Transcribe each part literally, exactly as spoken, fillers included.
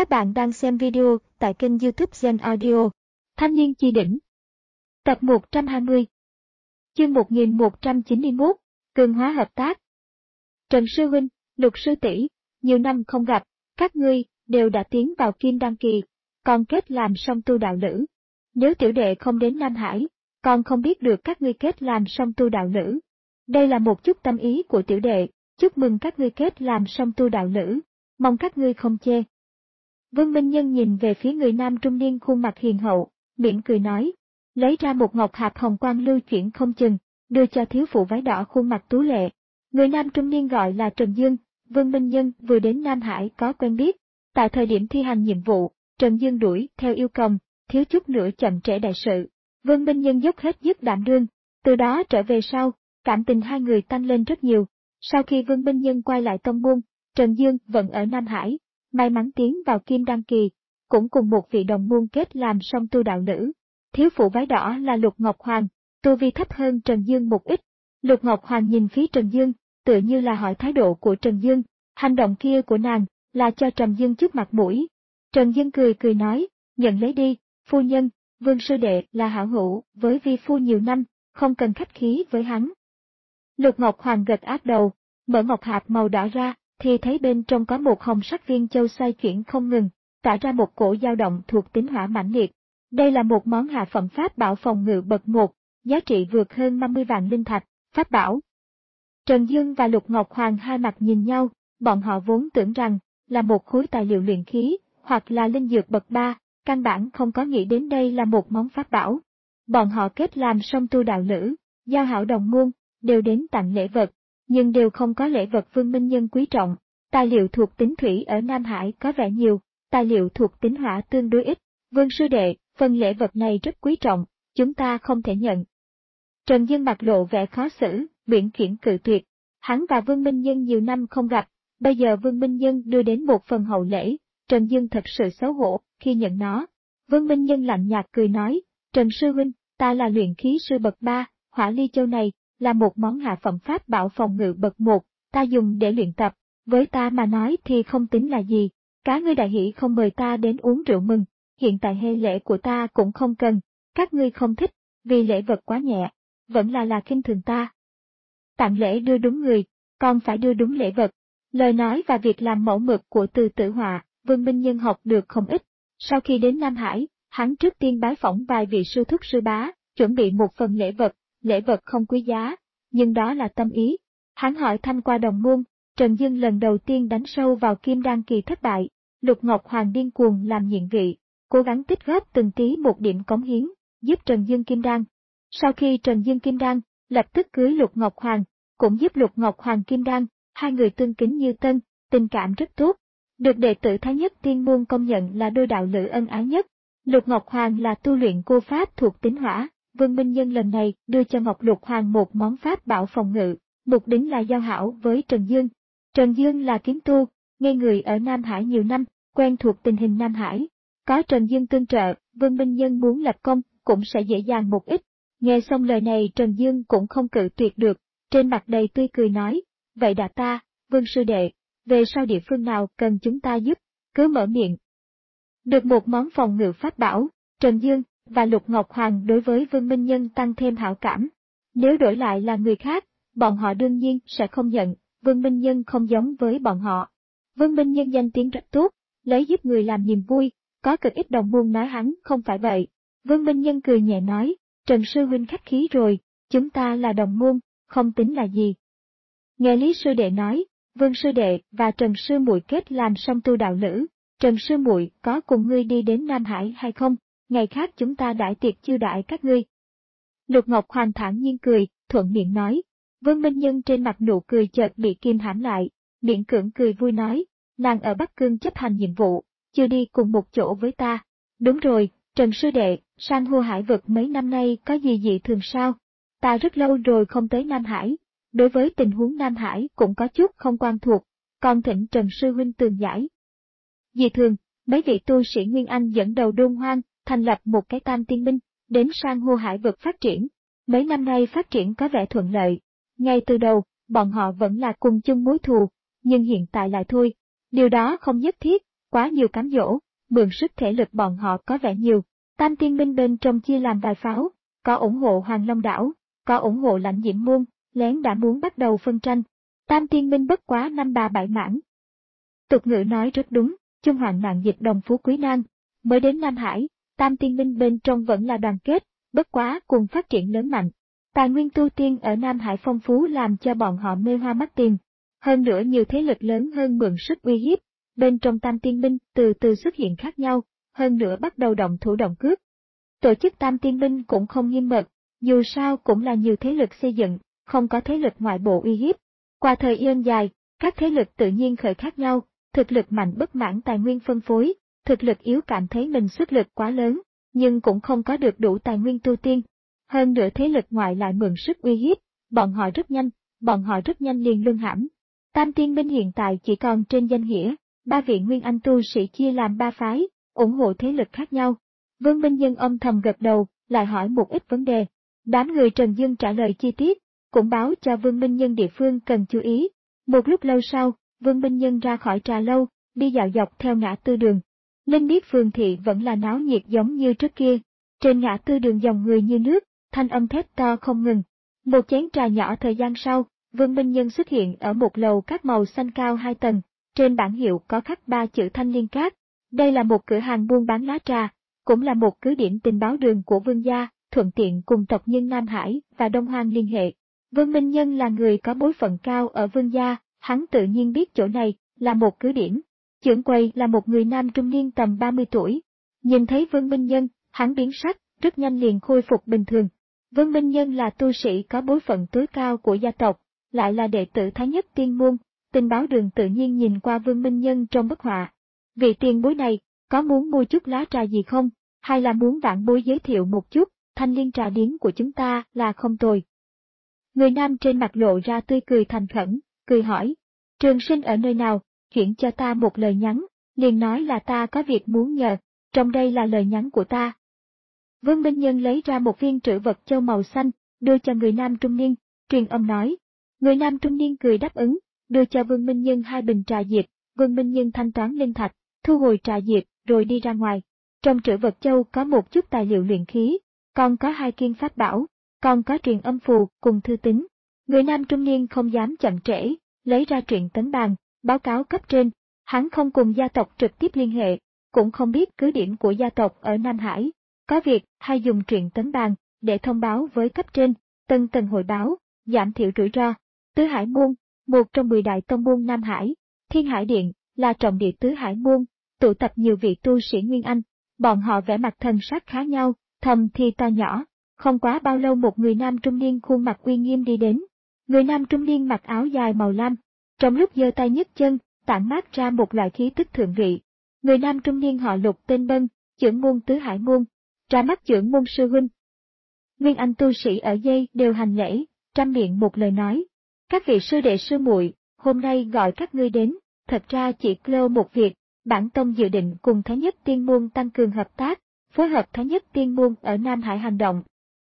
Các bạn đang xem video tại kênh YouTube Gen Audio. Thanh niên chi đỉnh. Tập một trăm hai mươi. Chương một nghìn một trăm chín mươi mốt. Cường hóa hợp tác. Trần sư huynh, Lục sư tỷ, nhiều năm không gặp, các ngươi đều đã tiến vào kim đăng kỳ, còn kết làm song tu đạo lữ. Nếu tiểu đệ không đến Nam Hải, còn không biết được các ngươi kết làm song tu đạo lữ. Đây là một chút tâm ý của tiểu đệ, chúc mừng các ngươi kết làm song tu đạo lữ, mong các ngươi không chê. Vương Minh Nhân nhìn về phía người nam trung niên khuôn mặt hiền hậu, mỉm cười nói, lấy ra một ngọc hạp hồng quang lưu chuyển không chừng, đưa cho thiếu phụ váy đỏ khuôn mặt tú lệ. Người nam trung niên gọi là Trần Dương, Vương Minh Nhân vừa đến Nam Hải có quen biết. Tại thời điểm thi hành nhiệm vụ, Trần Dương đuổi theo yêu cầu, thiếu chút nữa chậm trễ đại sự. Vương Minh Nhân dốc hết dứt đảm đương, từ đó trở về sau, cảm tình hai người tăng lên rất nhiều. Sau khi Vương Minh Nhân quay lại tông môn, Trần Dương vẫn ở Nam Hải, may mắn tiến vào kim đăng kỳ, cũng cùng một vị đồng môn kết làm song tu đạo lữ. Thiếu phụ váy đỏ là Lục Ngọc Hoàng, tu vi thấp hơn Trần Dương một ít. Lục Ngọc Hoàng nhìn phía Trần Dương, tựa như là hỏi thái độ của Trần Dương, hành động kia của nàng là cho Trần Dương chút mặt mũi. Trần Dương cười cười nói, nhận lấy đi, phu nhân, Vương sư đệ là hảo hữu với vi phu nhiều năm, không cần khách khí với hắn. Lục Ngọc Hoàng gật áp đầu, mở ngọc hạp màu đỏ ra, thì thấy bên trong có một hồng sắc viên châu xoay chuyển không ngừng, tỏa ra một cổ dao động thuộc tính hỏa mãnh liệt. Đây là một món hạ phẩm pháp bảo phòng ngự bậc một, giá trị vượt hơn năm mươi vạn linh thạch, pháp bảo. Trần Dương và Lục Ngọc Hoàng hai mặt nhìn nhau, bọn họ vốn tưởng rằng là một khối tài liệu luyện khí, hoặc là linh dược bậc ba, căn bản không có nghĩ đến đây là một món pháp bảo. Bọn họ kết làm song tu đạo lữ, giao hảo đồng môn, đều đến tặng lễ vật, nhưng đều không có lễ vật Vương Minh Nhân quý trọng. Tài liệu thuộc tính thủy ở Nam Hải có vẻ nhiều, tài liệu thuộc tính hỏa tương đối ít. Vương sư đệ, phần lễ vật này rất quý trọng, chúng ta không thể nhận. Trần Dương mặt lộ vẻ khó xử, biển khiển cự tuyệt. Hắn và Vương Minh Nhân nhiều năm không gặp, bây giờ Vương Minh Nhân đưa đến một phần hậu lễ, Trần Dương thật sự xấu hổ khi nhận nó. Vương Minh Nhân lạnh nhạt cười nói, Trần sư huynh, ta là luyện khí sư bậc ba, hỏa ly châu này là một món hạ phẩm pháp bảo phòng ngự bậc một, ta dùng để luyện tập, với ta mà nói thì không tính là gì. Cá ngươi đại hỷ không mời ta đến uống rượu mừng, hiện tại hê lễ của ta cũng không cần, các ngươi không thích, vì lễ vật quá nhẹ, vẫn là là khinh thường ta. Tặng lễ đưa đúng người, còn phải đưa đúng lễ vật. Lời nói và việc làm mẫu mực của Từ Tử Họa, Vương Minh Nhân học được không ít. Sau khi đến Nam Hải, hắn trước tiên bái phỏng vài vị sư thúc sư bá, chuẩn bị một phần lễ vật, lễ vật không quý giá, nhưng đó là tâm ý. Hắn hỏi thăm qua đồng môn, Trần Dương lần đầu tiên đánh sâu vào kim đan kỳ thất bại, Lục Ngọc Hoàng điên cuồng làm nhiệm vị, cố gắng tích góp từng tí một điểm cống hiến, giúp Trần Dương kim đan. Sau khi Trần Dương kim đan, lập tức cưới Lục Ngọc Hoàng, cũng giúp Lục Ngọc Hoàng kim đan, hai người tương kính như tân, tình cảm rất tốt, được đệ tử Thái Nhất Tiên Môn công nhận là đôi đạo lữ ân ái nhất. Lục Ngọc Hoàng là tu luyện cô pháp thuộc tính hỏa, Vương Minh Nhân lần này đưa cho Ngọc Lục Hoàng một món pháp bảo phòng ngự, mục đích là giao hảo với Trần Dương. Trần Dương là kiếm tu, nghe người ở Nam Hải nhiều năm, quen thuộc tình hình Nam Hải. Có Trần Dương tương trợ, Vương Minh Nhân muốn lập công, cũng sẽ dễ dàng một ít. Nghe xong lời này Trần Dương cũng không cự tuyệt được, trên mặt đầy tươi cười nói, vậy đã ta, Vương sư đệ, về sau địa phương nào cần chúng ta giúp, cứ mở miệng. Được một món phòng ngự pháp bảo, Trần Dương và Lục Ngọc Hoàng đối với Vương Minh Nhân tăng thêm hảo cảm. Nếu đổi lại là người khác, bọn họ đương nhiên sẽ không nhận, Vương Minh Nhân không giống với bọn họ. Vương Minh Nhân danh tiếng rất tốt, lấy giúp người làm niềm vui, có cực ít đồng môn nói hắn không phải vậy. Vương Minh Nhân cười nhẹ nói, Trần sư huynh khách khí rồi, chúng ta là đồng môn, không tính là gì. Nghe Lý sư đệ nói, Vương sư đệ và Trần sư muội kết làm song tu đạo lữ, Trần sư muội có cùng ngươi đi đến Nam Hải hay không? Ngày khác chúng ta đãi tiệc chiêu đãi các ngươi. Lục Ngọc Hoàng thản nhiên cười, thuận miệng nói. Vương Minh Nhân trên mặt nụ cười chợt bị kìm hãm lại, miễn cưỡng cười vui nói, nàng ở Bắc Cương chấp hành nhiệm vụ, chưa đi cùng một chỗ với ta. Đúng rồi, Trần sư đệ, san hô hải vực mấy năm nay có gì dị thường sao? Ta rất lâu rồi không tới Nam Hải, đối với tình huống Nam Hải cũng có chút không quen thuộc, còn thỉnh Trần sư huynh tường giải. Dị thường, mấy vị tu sĩ Nguyên Anh dẫn đầu Đôn Hoang, thành lập một cái tam tiên binh, đến san hô hải vực phát triển. Mấy năm nay phát triển có vẻ thuận lợi. Ngay từ đầu, bọn họ vẫn là cùng chung mối thù, nhưng hiện tại lại thôi. Điều đó không nhất thiết, quá nhiều cám dỗ, mượn sức thể lực bọn họ có vẻ nhiều. Tam tiên binh bên trong chia làm vài pháo, có ủng hộ Hoàng Long đảo, có ủng hộ Lãnh Diễm môn, lén đã muốn bắt đầu phân tranh. Tam tiên binh bất quá năm ba bảy mãn. Tục ngữ nói rất đúng, chung hoạn nạn dịch đồng phú quý nan. Mới đến Nam Hải, tam tiên binh bên trong vẫn là đoàn kết, bất quá cùng phát triển lớn mạnh. Tài nguyên tu tiên ở Nam Hải phong phú làm cho bọn họ mê hoa mắt tiền. Hơn nữa nhiều thế lực lớn hơn mượn sức uy hiếp, bên trong tam tiên binh từ từ xuất hiện khác nhau, hơn nữa bắt đầu động thủ động cướp. Tổ chức tam tiên binh cũng không nghiêm mật, dù sao cũng là nhiều thế lực xây dựng, không có thế lực ngoại bộ uy hiếp. Qua thời gian dài, các thế lực tự nhiên khởi khác nhau, thực lực mạnh bất mãn tài nguyên phân phối, thực lực yếu cảm thấy mình sức lực quá lớn, nhưng cũng không có được đủ tài nguyên tu tiên. Hơn nữa thế lực ngoại lại mượn sức uy hiếp, bọn họ rất nhanh, bọn họ rất nhanh liền luân hãm. Tam tiên binh hiện tại chỉ còn trên danh nghĩa, ba vị nguyên anh tu sĩ chia làm ba phái, ủng hộ thế lực khác nhau. Vương Minh Nhân âm thầm gật đầu, lại hỏi một ít vấn đề. Đám người Trần Dương trả lời chi tiết, cũng báo cho Vương Minh Nhân địa phương cần chú ý. Một lúc lâu sau, Vương Minh Nhân ra khỏi trà lâu, đi dạo dọc theo ngã tư đường. Linh biết phường thị vẫn là náo nhiệt giống như trước kia. Trên ngã tư đường dòng người như nước, thanh âm thét to không ngừng. Một chén trà nhỏ thời gian sau, Vương Minh Nhân xuất hiện ở một lầu các màu xanh cao hai tầng, trên bảng hiệu có khắc ba chữ Thanh Liên Các. Đây là một cửa hàng buôn bán lá trà, cũng là một cứ điểm tình báo đường của Vương gia, thuận tiện cùng tộc nhân Nam Hải và Đông Hoang liên hệ. Vương Minh Nhân là người có bối phận cao ở Vương gia, hắn tự nhiên biết chỗ này là một cứ điểm. Trưởng quầy là một người nam trung niên tầm ba mươi tuổi. Nhìn thấy Vương Minh Nhân, hắn biến sắc, rất nhanh liền khôi phục bình thường. Vương Minh Nhân là tu sĩ có bối phận tối cao của gia tộc, lại là đệ tử Thái Nhất Tiên môn, tình báo đường tự nhiên nhìn qua Vương Minh Nhân trong bức họa. Vị tiền bối này, có muốn mua chút lá trà gì không, hay là muốn vãn bối giới thiệu một chút, Thanh Liên trà điếm của chúng ta là không tồi. Người nam trên mặt lộ ra tươi cười thành khẩn, cười hỏi, Trường Sinh ở nơi nào, chuyển cho ta một lời nhắn, liền nói là ta có việc muốn nhờ, trong đây là lời nhắn của ta. Vương Minh Nhân lấy ra một viên trữ vật châu màu xanh, đưa cho người nam trung niên, truyền âm nói. Người nam trung niên cười đáp ứng, đưa cho Vương Minh Nhân hai bình trà diệp, Vương Minh Nhân thanh toán linh thạch, thu hồi trà diệp, rồi đi ra ngoài. Trong trữ vật châu có một chút tài liệu luyện khí, còn có hai kiên pháp bảo, còn có truyền âm phù cùng thư tín. Người nam trung niên không dám chậm trễ, lấy ra truyện tấn bàn, báo cáo cấp trên. Hắn không cùng gia tộc trực tiếp liên hệ, cũng không biết cứ điểm của gia tộc ở Nam Hải. Có việc hay dùng truyện tấn bàn để thông báo với cấp trên, tân tần hội báo, giảm thiểu rủi ro. Tứ Hải môn, một trong mười đại tông môn Nam Hải, Thiên Hải Điện là trọng địa Tứ Hải môn, tụ tập nhiều vị tu sĩ Nguyên Anh. Bọn họ vẻ mặt thần sắc khá nhau, thầm thì to nhỏ. Không quá bao lâu một người nam trung niên khuôn mặt uy nghiêm đi đến. Người nam trung niên mặc áo dài màu lam, trong lúc giơ tay nhấc chân, tản mát ra một loại khí tức thượng vị. Người nam trung niên họ Lục tên Bân, trưởng môn Tứ Hải môn, ra mắt trưởng môn sư huynh. Nguyên Anh tu sĩ ở dây đều hành lễ, trăm miệng một lời nói. Các vị sư đệ sư muội, hôm nay gọi các ngươi đến, thật ra chỉ kêu một việc, bản tông dự định cùng Thái Nhất Tiên môn tăng cường hợp tác, phối hợp Thái Nhất Tiên môn ở Nam Hải hành động.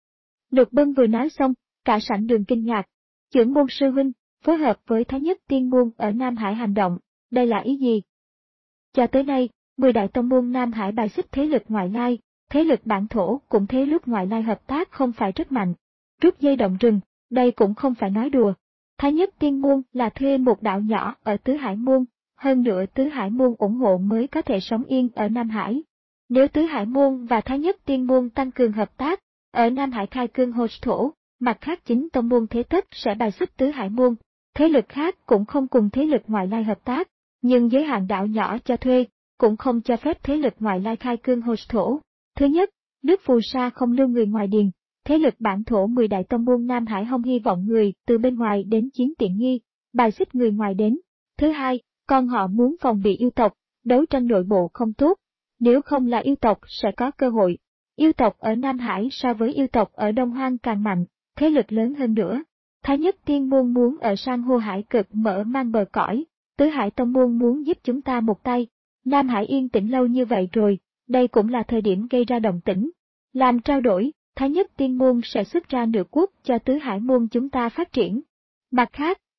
Lục Bân vừa nói xong, cả sảnh đường kinh ngạc. Trưởng môn sư huynh, phối hợp với Thái Nhất Tiên môn ở Nam Hải hành động, đây là ý gì? Cho tới nay, mười đại tông môn Nam Hải bài xích thế lực ngoại lai, thế lực bản thổ cũng thế lực ngoại lai hợp tác không phải rất mạnh. Rút dây động rừng, đây cũng không phải nói đùa. Thái Nhất Tiên môn là thuê một đạo nhỏ ở Tứ Hải môn, hơn nữa Tứ Hải môn ủng hộ mới có thể sống yên ở Nam Hải. Nếu Tứ Hải môn và Thái Nhất Tiên môn tăng cường hợp tác, ở Nam Hải khai cương hô thổ, mặt khác chính tông môn thế tất sẽ bài xích Tứ Hải môn. Thế lực khác cũng không cùng thế lực ngoại lai hợp tác, nhưng giới hạn đạo nhỏ cho thuê, cũng không cho phép thế lực ngoại lai khai cương hô thổ. Thứ nhất, nước phù sa không lưu người ngoài điền, thế lực bản thổ mười đại tông môn Nam Hải không hy vọng người từ bên ngoài đến chiếm tiện nghi, bài xích người ngoài đến. Thứ hai, con họ muốn phòng bị yêu tộc, đấu tranh nội bộ không tốt, nếu không là yêu tộc sẽ có cơ hội. Yêu tộc ở Nam Hải so với yêu tộc ở Đông Hoang càng mạnh, thế lực lớn hơn nữa. Thái Nhất Tiên môn muốn ở san hô hải cực mở mang bờ cõi, Tứ Hải tông môn muốn giúp chúng ta một tay. Nam Hải yên tĩnh lâu như vậy rồi, đây cũng là thời điểm gây ra động tĩnh. Làm trao đổi, Thái Nhất Tiên môn sẽ xuất ra nửa quốc cho Tứ Hải môn chúng ta phát triển. Mặt khác,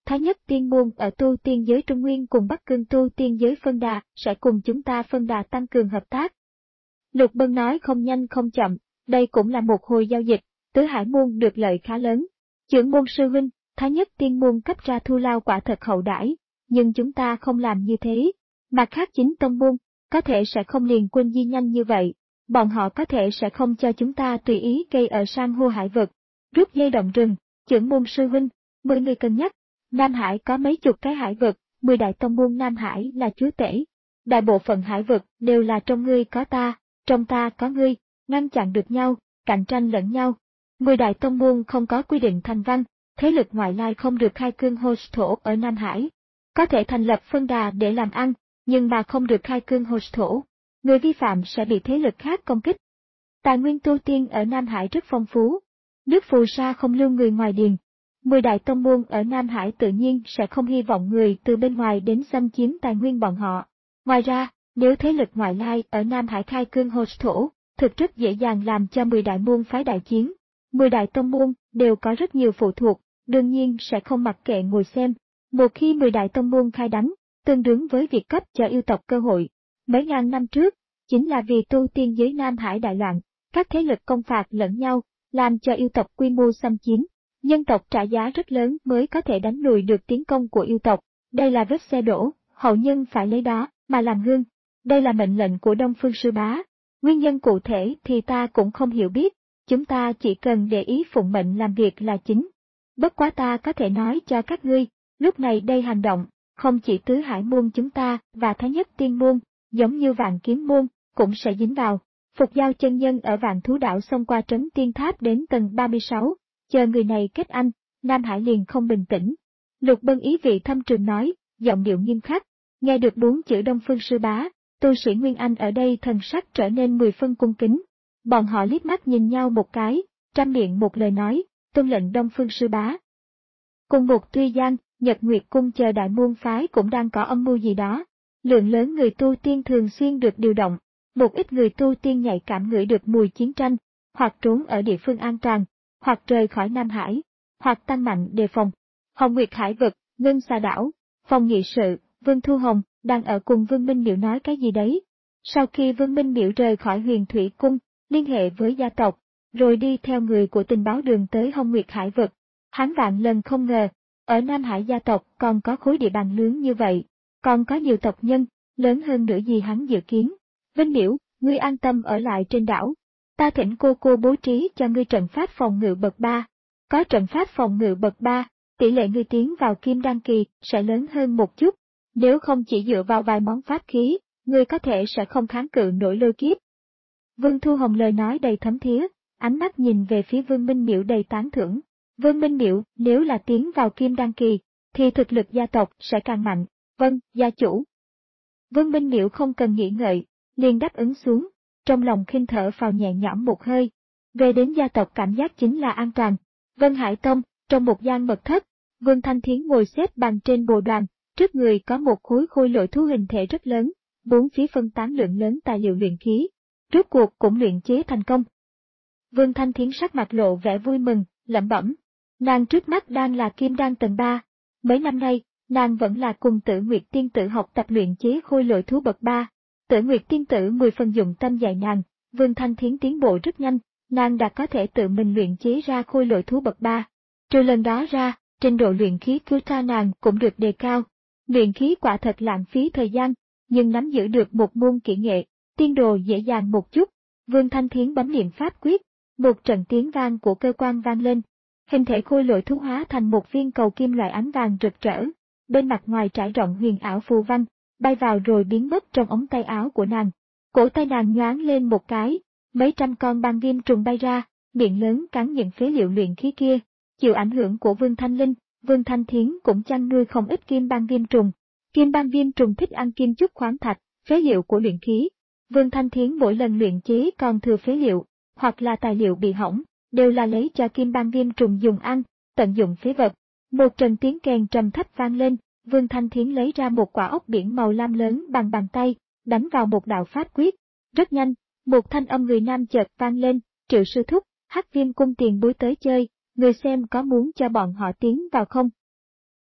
Thái Nhất Tiên Môn ở tu tiên giới Trung Nguyên cùng Bắc Cương tu tiên giới Phân Đà sẽ cùng chúng ta Phân Đà tăng cường hợp tác. Lục Bân nói không nhanh không chậm, đây cũng là một hồi giao dịch, Tứ Hải Môn được lợi khá lớn. Trưởng môn sư huynh, Thái Nhất Tiên Môn cấp ra thù lao quả thật hậu đãi, nhưng chúng ta không làm như thế. Mặt khác chính tông môn, có thể sẽ không liền quân di nhanh như vậy, bọn họ có thể sẽ không cho chúng ta tùy ý gây ở san hô hải vực. Rút dây động rừng, trưởng môn sư huynh, mười người cân nhắc. Nam Hải có mấy chục cái hải vực, mười đại tông môn Nam Hải là chúa tể. Đại bộ phận hải vực đều là trong ngươi có ta, trong ta có ngươi, ngăn chặn được nhau, cạnh tranh lẫn nhau. Mười đại tông môn không có quy định thành văn, thế lực ngoại lai không được khai cương host thổ ở Nam Hải. Có thể thành lập phân đà để làm ăn, nhưng mà không được khai cương host thổ. Người vi phạm sẽ bị thế lực khác công kích. Tài nguyên tu tiên ở Nam Hải rất phong phú. Nước phù sa không lưu người ngoài điền. Mười đại tông môn ở Nam Hải tự nhiên sẽ không hy vọng người từ bên ngoài đến xâm chiếm tài nguyên bọn họ. Ngoài ra, nếu thế lực ngoại lai ở Nam Hải khai cương host thổ, thực rất dễ dàng làm cho mười đại môn phái đại chiến. Mười đại tông môn đều có rất nhiều phụ thuộc, đương nhiên sẽ không mặc kệ ngồi xem. Một khi mười đại tông môn khai đánh, tương đương với việc cấp cho yêu tộc cơ hội. Mấy ngàn năm trước, chính là vì tu tiên giới Nam Hải đại loạn, các thế lực công phạt lẫn nhau, làm cho yêu tộc quy mô xâm chiếm. Nhân tộc trả giá rất lớn mới có thể đánh lùi được tiến công của yêu tộc. Đây là vết xe đổ, hậu nhân phải lấy đó mà làm gương. Đây là mệnh lệnh của Đông Phương Sư Bá. Nguyên nhân cụ thể thì ta cũng không hiểu biết, chúng ta chỉ cần để ý phụng mệnh làm việc là chính. Bất quá ta có thể nói cho các ngươi, lúc này đây hành động, không chỉ Tứ Hải Môn chúng ta và Thái Nhất Tiên Môn, giống như Vạn Kiếm Môn, cũng sẽ dính vào. Phục Giao chân nhân ở Vạn Thú Đảo xông qua trấn Tiên Tháp đến tầng ba mươi sáu, chờ người này kết anh, Nam Hải liền không bình tĩnh. Lục Bân ý vị thâm trường nói, giọng điệu nghiêm khắc, nghe được bốn chữ Đông Phương Sư Bá, tu sĩ Nguyên Anh ở đây thần sắc trở nên mười phân cung kính. Bọn họ liếc mắt nhìn nhau một cái, trăm miệng một lời nói, tuân lệnh Đông Phương Sư Bá. Cùng một Tuy Giang, Nhật Nguyệt Cung chờ đại môn phái cũng đang có âm mưu gì đó. Lượng lớn người tu tiên thường xuyên được điều động, một ít người tu tiên nhạy cảm ngửi được mùi chiến tranh, hoặc trốn ở địa phương an toàn, hoặc rời khỏi Nam Hải, hoặc tăng mạnh đề phòng. Hồng Nguyệt Hải vực, Ngân Xà Đảo, phòng nghị sự, Vương Thu Hồng đang ở cùng Vương Minh Miệu nói cái gì đấy. Sau khi Vương Minh Miệu rời khỏi Huyền Thủy Cung, liên hệ với gia tộc, rồi đi theo người của tình báo đường tới Hồng Nguyệt Hải vực. Hắn vạn lần không ngờ, ở Nam Hải gia tộc còn có khối địa bàn lớn như vậy, còn có nhiều tộc nhân, lớn hơn nữa gì hắn dự kiến. Vinh Miểu, ngươi an tâm ở lại trên đảo. Ta thỉnh cô cô bố trí cho ngươi trận pháp phòng ngự bậc ba. Có trận pháp phòng ngự bậc ba, tỷ lệ ngươi tiến vào kim đan kỳ sẽ lớn hơn một chút. Nếu không chỉ dựa vào vài món pháp khí, ngươi có thể sẽ không kháng cự nổi lôi kiếp. Vương Thu Hồng lời nói đầy thấm thía, ánh mắt nhìn về phía Vương Minh Miểu đầy tán thưởng. Vương Minh Miểu, nếu là tiến vào kim đan kỳ, thì thực lực gia tộc sẽ càng mạnh. Vâng, gia chủ. Vương Minh Miểu không cần nghĩ ngợi, liền đáp ứng xuống, trong lòng khinh thở phào nhẹ nhõm một hơi. Về đến gia tộc cảm giác chính là an toàn. Vân Hải Tông, trong một gian mật thất, Vương Thanh Thiến ngồi xếp bằng trên bồ đoàn, trước người có một khối khôi lỗi thú hình thể rất lớn, bốn phía phân tán lượng lớn tài liệu luyện khí. Rốt cuộc cũng luyện chế thành công. Vương Thanh Thiến sắc mặt lộ vẻ vui mừng, lẩm bẩm. Nàng trước mắt đang là kim đan tầng ba. Mấy năm nay, nàng vẫn là cùng Tử Nguyệt Tiên Tử học tập luyện chế khôi lỗi thú bậc ba. Tử Nguyệt Tiên Tử mười phần dụng tâm dạy nàng, Vương Thanh Thiến tiến bộ rất nhanh, nàng đã có thể tự mình luyện chế ra khôi lỗi thú bậc ba. Trừ lần đó ra, trình độ luyện khí của cha nàng cũng được đề cao. Luyện khí quả thật lãng phí thời gian, nhưng nắm giữ được một môn kỹ nghệ, tiên đồ dễ dàng một chút. Vương Thanh Thiến bấm niệm pháp quyết, một trận tiếng vang của cơ quan vang lên. Hình thể khôi lỗi thú hóa thành một viên cầu kim loại ánh vàng rực rỡ, bên mặt ngoài trải rộng huyền ảo phù văn, bay vào rồi biến mất trong ống tay áo của nàng. Cổ tay nàng nhoáng lên một cái, mấy trăm con băng viêm trùng bay ra, miệng lớn cắn những phế liệu luyện khí kia. Chịu ảnh hưởng của Vương Thanh Linh, Vương Thanh Thiến cũng chăn nuôi không ít kim băng viêm trùng. Kim băng viêm trùng thích ăn kim chúc khoáng thạch, phế liệu của luyện khí. Vương Thanh Thiến mỗi lần luyện chế còn thừa phế liệu, hoặc là tài liệu bị hỏng, đều là lấy cho kim băng viêm trùng dùng ăn, tận dụng phế vật. Một trận tiếng kèn trầm thấp vang lên, Vương Thanh Thiến lấy ra một quả ốc biển màu lam lớn bằng bàn tay, đánh vào một đạo pháp quyết. Rất nhanh, một thanh âm người nam chợt vang lên, Triệu sư thúc, Hắc Viêm cung tiền bối tới chơi, người xem có muốn cho bọn họ tiến vào không?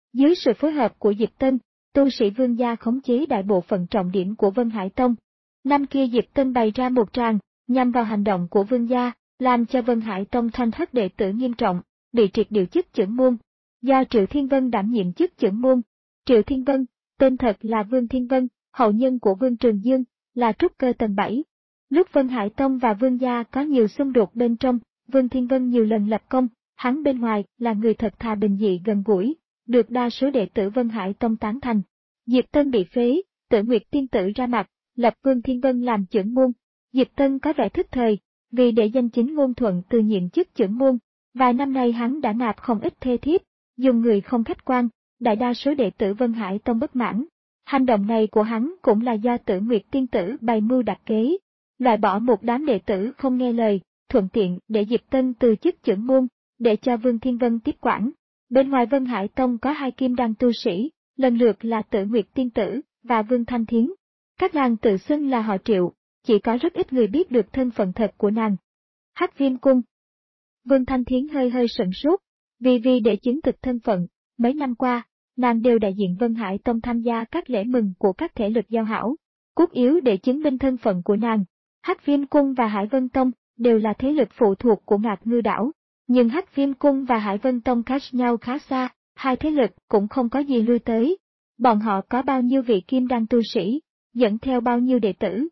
Dưới sự phối hợp của Diệp Tân, tu sĩ Vương gia khống chế đại bộ phận trọng điểm của Vân Hải Tông. Năm kia Diệp Tân bày ra một tràng, nhằm vào hành động của Vương gia, làm cho Vân Hải Tông thanh thất đệ tử nghiêm trọng, bị triệt điều chức trưởng môn. Do Triệu Thiên Vân đảm nhiệm chức trưởng môn. Triệu Thiên Vân, tên thật là Vương Thiên Vân, hậu nhân của Vương Trường Dương, là trúc cơ tầng bảy. Lúc Vân Hải Tông và Vương gia có nhiều xung đột bên trong, Vương Thiên Vân nhiều lần lập công, hắn bên ngoài là người thật thà bình dị gần gũi, được đa số đệ tử Vân Hải Tông tán thành. Diệp Tân bị phế, Tử Nguyệt tiên tử ra mặt, lập Vương Thiên Vân làm trưởng môn. Diệp Tân có vẻ thức thời, vì để danh chính ngôn thuận từ nhiệm chức trưởng môn, vài năm nay hắn đã nạp không ít thê thiếp, dùng người không khách quan, đại đa số đệ tử Vân Hải Tông bất mãn. Hành động này của hắn cũng là do Tử Nguyệt tiên tử bày mưu đặt kế, loại bỏ một đám đệ tử không nghe lời, thuận tiện để Diệp Tân từ chức trưởng môn, để cho Vương Thiên Vân tiếp quản. Bên ngoài Vân Hải Tông có hai kim đan tu sĩ, lần lượt là Tử Nguyệt tiên tử và Vương Thanh Thiến. Các nàng tự xưng là họ Triệu, chỉ có rất ít người biết được thân phận thật của nàng. Hắc Viêm Cung. Vương Thanh Thiến hơi hơi sửng sốt, vì vì để chứng thực thân phận, mấy năm qua, nàng đều đại diện Vân Hải Tông tham gia các lễ mừng của các thể lực giao hảo. Cốt yếu để chứng minh thân phận của nàng, Hắc Viêm Cung và Hải Vân Tông đều là thế lực phụ thuộc của Ngạc Ngư Đảo, nhưng Hắc Viêm Cung và Hải Vân Tông cách nhau khá xa, hai thế lực cũng không có gì lui tới. Bọn họ có bao nhiêu vị kim đan tu sĩ, dẫn theo bao nhiêu đệ tử.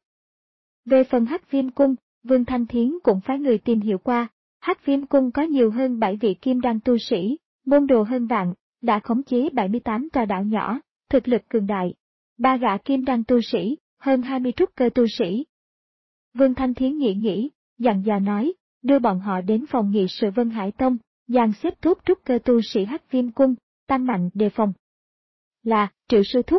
Về phần Hắc Viêm Cung, Vương Thanh Thiến cũng phái người tìm hiểu qua, Hắc Viêm Cung có nhiều hơn bảy vị kim đan tu sĩ, môn đồ hơn vạn, đã khống chế bảy mươi tám tòa đảo nhỏ, thực lực cường đại. Ba gã kim đan tu sĩ, hơn hai mươi trúc cơ tu sĩ. Vương Thanh Thiến nghĩ nghĩ, dặn dò nói, đưa bọn họ đến phòng nghị sự Vân Hải Tông, dàn xếp tốt trúc cơ tu sĩ Hắc Viêm Cung, tăng mạnh đề phòng. Là, Triệu sư thúc.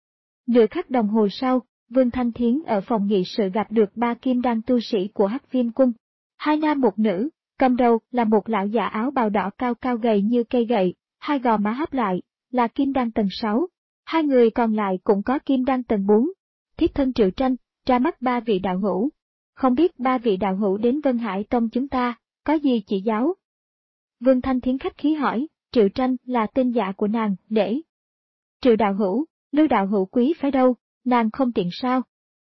Nửa khắc đồng hồ sau, Vương Thanh Thiến ở phòng nghị sự gặp được ba kim đan tu sĩ của Hắc Viêm Cung. Hai nam một nữ, cầm đầu là một lão già áo bào đỏ cao cao gầy như cây gậy, hai gò má hấp lại, là kim đan tầng sáu. Hai người còn lại cũng có kim đan tầng bốn. Thiết thân Triệu Tranh, ra mắt ba vị đạo hữu. Không biết ba vị đạo hữu đến Vân Hải Tông chúng ta, có gì chỉ giáo? Vương Thanh Thiến khách khí hỏi, Triệu Tranh là tên giả của nàng, để. Triệu đạo hữu, Lưu đạo hữu quý phái đâu, nàng không tiện sao?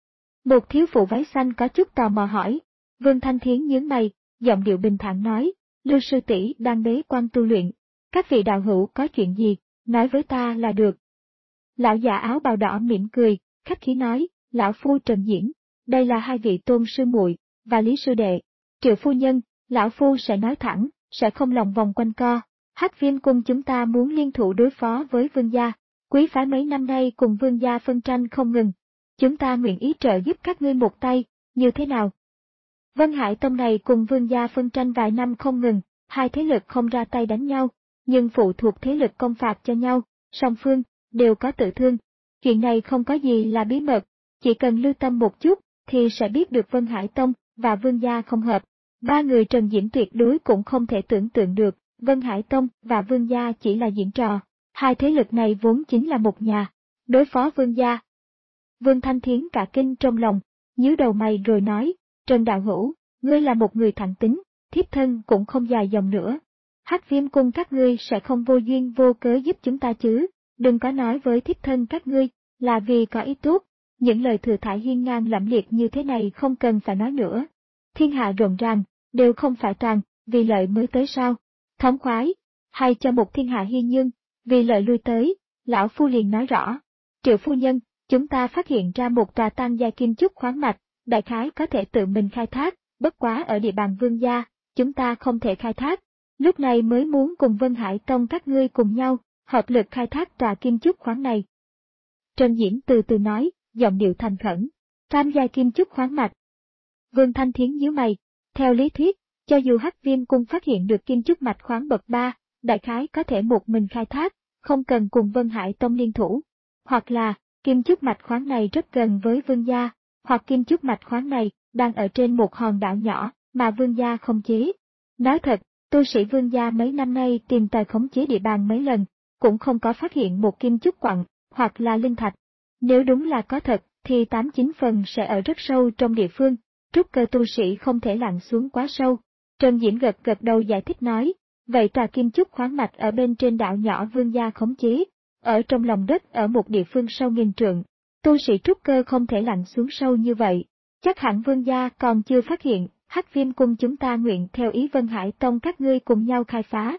Một thiếu phụ váy xanh có chút tò mò hỏi. Vương Thanh Thiến nhướng mày, giọng điệu bình thản nói, Lưu sư tỷ đang bế quan tu luyện. Các vị đạo hữu có chuyện gì, nói với ta là được. Lão già áo bào đỏ mỉm cười, khách khí nói, lão phu Trần Diễn, đây là hai vị Tôn sư muội và Lý sư đệ. Triệu phu nhân, lão phu sẽ nói thẳng, sẽ không lòng vòng quanh co. Hắc Viêm Cung chúng ta muốn liên thủ đối phó với Vương gia. Quý phái mấy năm nay cùng Vương gia phân tranh không ngừng. Chúng ta nguyện ý trợ giúp các ngươi một tay, như thế nào? Vân Hải Tông này cùng Vương gia phân tranh vài năm không ngừng, hai thế lực không ra tay đánh nhau, nhưng phụ thuộc thế lực công phạt cho nhau, song phương đều có tự thương. Chuyện này không có gì là bí mật, chỉ cần lưu tâm một chút thì sẽ biết được Vân Hải Tông và Vương gia không hợp. Ba người Trần Diễn tuyệt đối cũng không thể tưởng tượng được, Vân Hải Tông và Vương gia chỉ là diễn trò. Hai thế lực này vốn chính là một nhà, đối phó Vương gia. Vương Thanh Thiến cả kinh trong lòng, nhíu đầu mày rồi nói, Trần đạo hữu, ngươi là một người thẳng tính, thiếp thân cũng không dài dòng nữa. Hắc Viêm Cung các ngươi sẽ không vô duyên vô cớ giúp chúng ta chứ, đừng có nói với thiếp thân các ngươi, là vì có ý tốt, những lời thừa thải hiên ngang lẫm liệt như thế này không cần phải nói nữa. Thiên hạ rộn ràng, đều không phải toàn, vì lợi mới tới sao, thống khoái, hay cho một thiên hạ hiên nhưng, vì lợi lui tới, lão phu liền nói rõ. Triệu phu nhân, chúng ta phát hiện ra một tòa tăng gia kim chúc khoáng mạch, đại khái có thể tự mình khai thác, bất quá ở địa bàn Vương gia, chúng ta không thể khai thác. Lúc này mới muốn cùng Vân Hải Tông các ngươi cùng nhau, hợp lực khai thác tòa kim chúc khoáng này. Trần Diễn từ từ nói, giọng điệu thành khẩn, tam gia kim chúc khoáng mạch. Vương Thanh Thiến nhíu mày, theo lý thuyết, cho dù Hắc Viêm Cung phát hiện được kim chúc mạch khoáng bậc ba, đại khái có thể một mình khai thác, không cần cùng Vân Hải Tông liên thủ. Hoặc là, kim chúc mạch khoáng này rất gần với Vương gia, hoặc kim chúc mạch khoáng này đang ở trên một hòn đảo nhỏ mà Vương gia không chế. Nói thật, tu sĩ Vương gia mấy năm nay tìm tòi khống chế địa bàn mấy lần, cũng không có phát hiện một kim chúc quặng, hoặc là linh thạch. Nếu đúng là có thật, thì tám chín phần sẽ ở rất sâu trong địa phương, trúc cơ tu sĩ không thể lặn xuống quá sâu. Trần Diễn gật gật đầu giải thích nói, Vậy tòa kim chúc khoáng mạch ở bên trên đảo nhỏ Vương gia khống chế, ở trong lòng đất ở một địa phương sâu nghìn trượng, tu sĩ trúc cơ không thể lặn xuống sâu như vậy. Chắc hẳn Vương gia còn chưa phát hiện, Hắc Viêm cung chúng ta nguyện theo ý Vân Hải Tông các ngươi cùng nhau khai phá.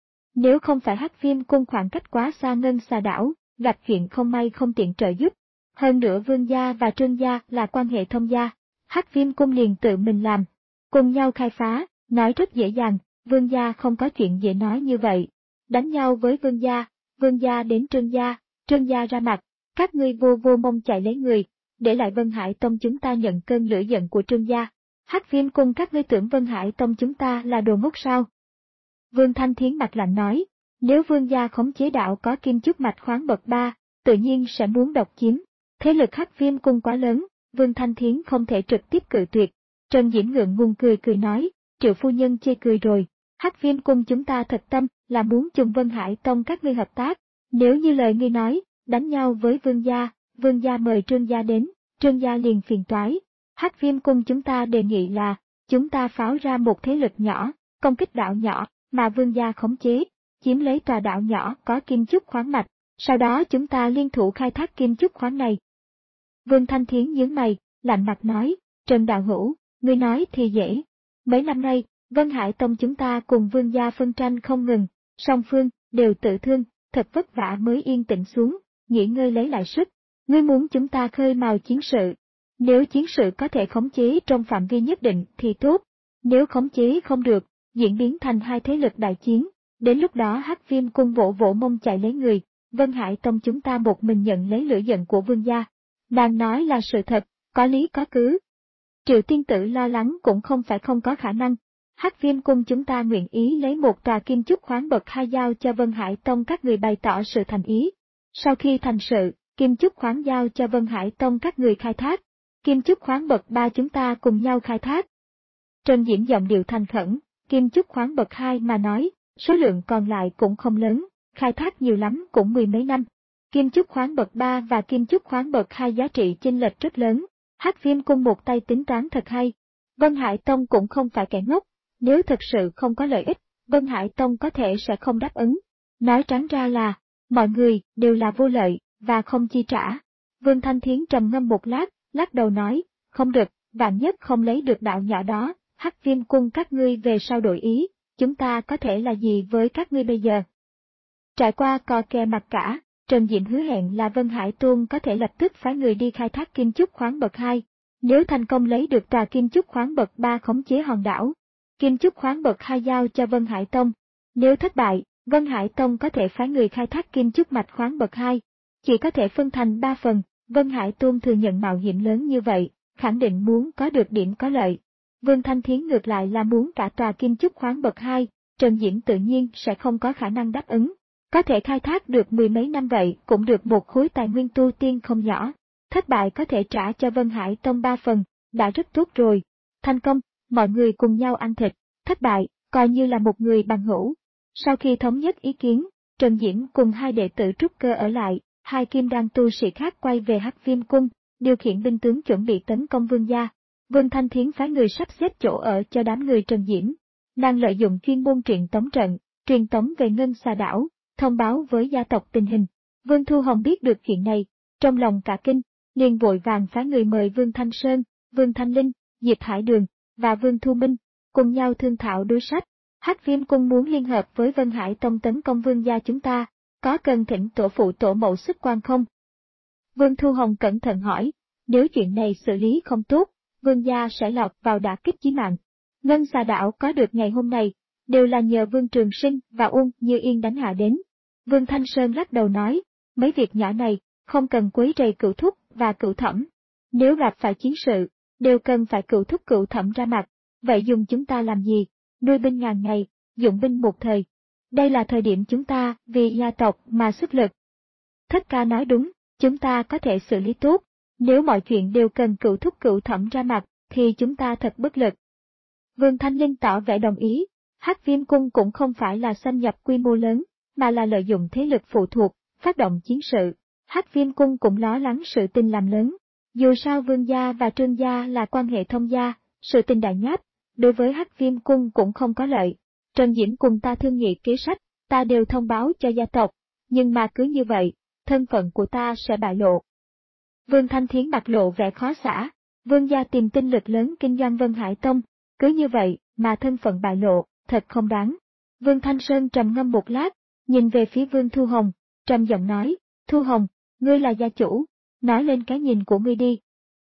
Nếu không phải Hắc Viêm cung khoảng cách quá xa Ngân Xà đảo, gặp chuyện không may không tiện trợ giúp. Hơn nữa Vương gia và Trương gia là quan hệ thông gia, Hắc Viêm cung liền tự mình làm, cùng nhau khai phá, nói rất dễ dàng, Vương gia không có chuyện dễ nói như vậy. Đánh nhau với Vương gia, Vương gia đến Trương gia, Trương gia ra mặt, các ngươi vô vô mong chạy lấy người, để lại Vân Hải Tông chúng ta nhận cơn lửa giận của Trương gia. Hắc Viêm cung các ngươi tưởng Vân Hải Tông chúng ta là đồ ngốc sao? Vương Thanh Thiến mặt lạnh nói, nếu Vương gia khống chế đạo có kim chúc mạch khoáng bậc ba, tự nhiên sẽ muốn độc chiếm. Thế lực Hắc Viêm cung quá lớn, Vương Thanh Thiến không thể trực tiếp cự tuyệt. Trần Diễm ngượng ngùng cười cười nói, Triệu phu nhân chê cười rồi, Hắc Viêm cung chúng ta thật tâm là muốn chung Vân Hải Tông các ngươi hợp tác. Nếu như lời ngươi nói, đánh nhau với Vương gia, Vương gia mời Trương gia đến, Trương gia liền phiền toái. Hắc Viêm cung chúng ta đề nghị là, chúng ta pháo ra một thế lực nhỏ, công kích đảo nhỏ, mà Vương gia khống chế, chiếm lấy tòa đảo nhỏ có kim chúc khoáng mạch, sau đó chúng ta liên thủ khai thác kim chúc khoáng này. Vương Thanh Thiến nhướng mày, lạnh mặt nói, Trần đạo hữu, ngươi nói thì dễ. Mấy năm nay, Vân Hải Tông chúng ta cùng Vương gia phân tranh không ngừng, song phương đều tự thương, thật vất vả mới yên tĩnh xuống, nghỉ ngơi lấy lại sức. Ngươi muốn chúng ta khơi mào chiến sự. Nếu chiến sự có thể khống chế trong phạm vi nhất định thì tốt, nếu khống chế không được, diễn biến thành hai thế lực đại chiến, đến lúc đó Hắc Viêm cung vỗ vỗ mông chạy lấy người, Vân Hải Tông chúng ta một mình nhận lấy lửa giận của Vương gia. Nàng nói là sự thật, có lý có cứ. Triệu tiên tử lo lắng cũng không phải không có khả năng. Hắc Viêm cung chúng ta nguyện ý lấy một tòa kim chúc khoáng bậc hai giao cho Vân Hải Tông các người bày tỏ sự thành ý. Sau khi thành sự, kim chúc khoáng giao cho Vân Hải Tông các người khai thác. Kim chúc khoáng bậc ba chúng ta cùng nhau khai thác. Trần Diễm giọng điệu thành khẩn, kim chúc khoáng bậc hai mà nói, số lượng còn lại cũng không lớn, khai thác nhiều lắm cũng mười mấy năm. Kim chúc khoáng bậc ba và kim chúc khoáng bậc hai giá trị chênh lệch rất lớn, Hắc Viêm cung một tay tính toán thật hay. Vân Hải Tông cũng không phải kẻ ngốc, nếu thực sự không có lợi ích, Vân Hải Tông có thể sẽ không đáp ứng. Nói trắng ra là, mọi người đều là vô lợi, và không chi trả. Vương Thanh Thiến trầm ngâm một lát, lắc đầu nói, không được, vạn nhất không lấy được đạo nhỏ đó, Hắc Viêm cung các ngươi về sau đổi ý, chúng ta có thể là gì với các ngươi bây giờ? Trải qua cò kè mặt cả, Trần Diễm hứa hẹn là Vân Hải Tôn có thể lập tức phái người đi khai thác kim chúc khoáng bậc hai, nếu thành công lấy được tòa kim chúc khoáng bậc ba khống chế hòn đảo. Kim chúc khoáng bậc hai giao cho Vân Hải Tông. Nếu thất bại, Vân Hải Tông có thể phái người khai thác kim chúc mạch khoáng bậc hai, chỉ có thể phân thành ba phần. Vân Hải Tôn thừa nhận mạo hiểm lớn như vậy, khẳng định muốn có được điểm có lợi. Vương Thanh Thiến ngược lại là muốn cả tòa kim chúc khoáng bậc hai, Trần Diễm tự nhiên sẽ không có khả năng đáp ứng. Có thể khai thác được mười mấy năm vậy cũng được một khối tài nguyên tu tiên không nhỏ. Thất bại có thể trả cho Vân Hải Tông ba phần, đã rất tốt rồi. Thành công, mọi người cùng nhau ăn thịt, thất bại, coi như là một người bằng hữu. Sau khi thống nhất ý kiến, Trần Diễm cùng hai đệ tử trúc cơ ở lại, hai kim đan tu sĩ khác quay về Hắc Viêm cung, điều khiển binh tướng chuẩn bị tấn công Vương gia. Vương Thanh Thiến phái người sắp xếp chỗ ở cho đám người Trần Diễm. Nàng lợi dụng chuyên môn truyền tống trận, truyền tống về Ngân Xà đảo, thông báo với gia tộc tình hình. Vương Thu Hồng biết được chuyện này, trong lòng cả kinh, liền vội vàng phái người mời Vương Thanh Sơn, Vương Thanh Linh, Diệp Hải Đường và Vương Thu Minh cùng nhau thương thảo đối sách. Hắc Viêm cung muốn liên hợp với Vân Hải Tông tấn công Vương gia chúng ta, có cần thỉnh tổ phụ tổ mẫu xuất quan không? Vương Thu Hồng cẩn thận hỏi, nếu chuyện này xử lý không tốt, Vương gia sẽ lọt vào đả kích chí mạng. Ngân Xà đảo có được ngày hôm nay, đều là nhờ Vương Trường Sinh và Uông Như Yên đánh hạ đến. Vương Thanh Sơn lắc đầu nói, mấy việc nhỏ này, không cần quấy rầy cửu thúc và cửu thẩm. Nếu gặp phải chiến sự, đều cần phải cửu thúc cửu thẩm ra mặt, vậy dùng chúng ta làm gì? Nuôi binh ngàn ngày, dụng binh một thời. Đây là thời điểm chúng ta vì gia tộc mà xuất lực. Thất ca nói đúng, chúng ta có thể xử lý tốt, nếu mọi chuyện đều cần cửu thúc cửu thẩm ra mặt, thì chúng ta thật bất lực. Vương Thanh Linh tỏ vẻ đồng ý, Hắc Viêm cung cũng không phải là xâm nhập quy mô lớn, mà là lợi dụng thế lực phụ thuộc, phát động chiến sự. Hắc Viêm cung cũng lo lắng sự tình làm lớn. Dù sao Vương gia và Trương gia là quan hệ thông gia, sự tình đại nháp, đối với Hắc Viêm cung cũng không có lợi. Trần Diễm cùng ta thương nghị kế sách, ta đều thông báo cho gia tộc, nhưng mà cứ như vậy, thân phận của ta sẽ bại lộ. Vương Thanh Thiến mặt lộ vẻ khó xả, Vương gia tìm tinh lực lớn kinh doanh Vân Hải Tông, cứ như vậy mà thân phận bại lộ, thật không đáng. Vương Thanh Sơn trầm ngâm một lát, nhìn về phía Vương Thu Hồng, trầm giọng nói, Thu Hồng, ngươi là gia chủ, nói lên cái nhìn của ngươi đi.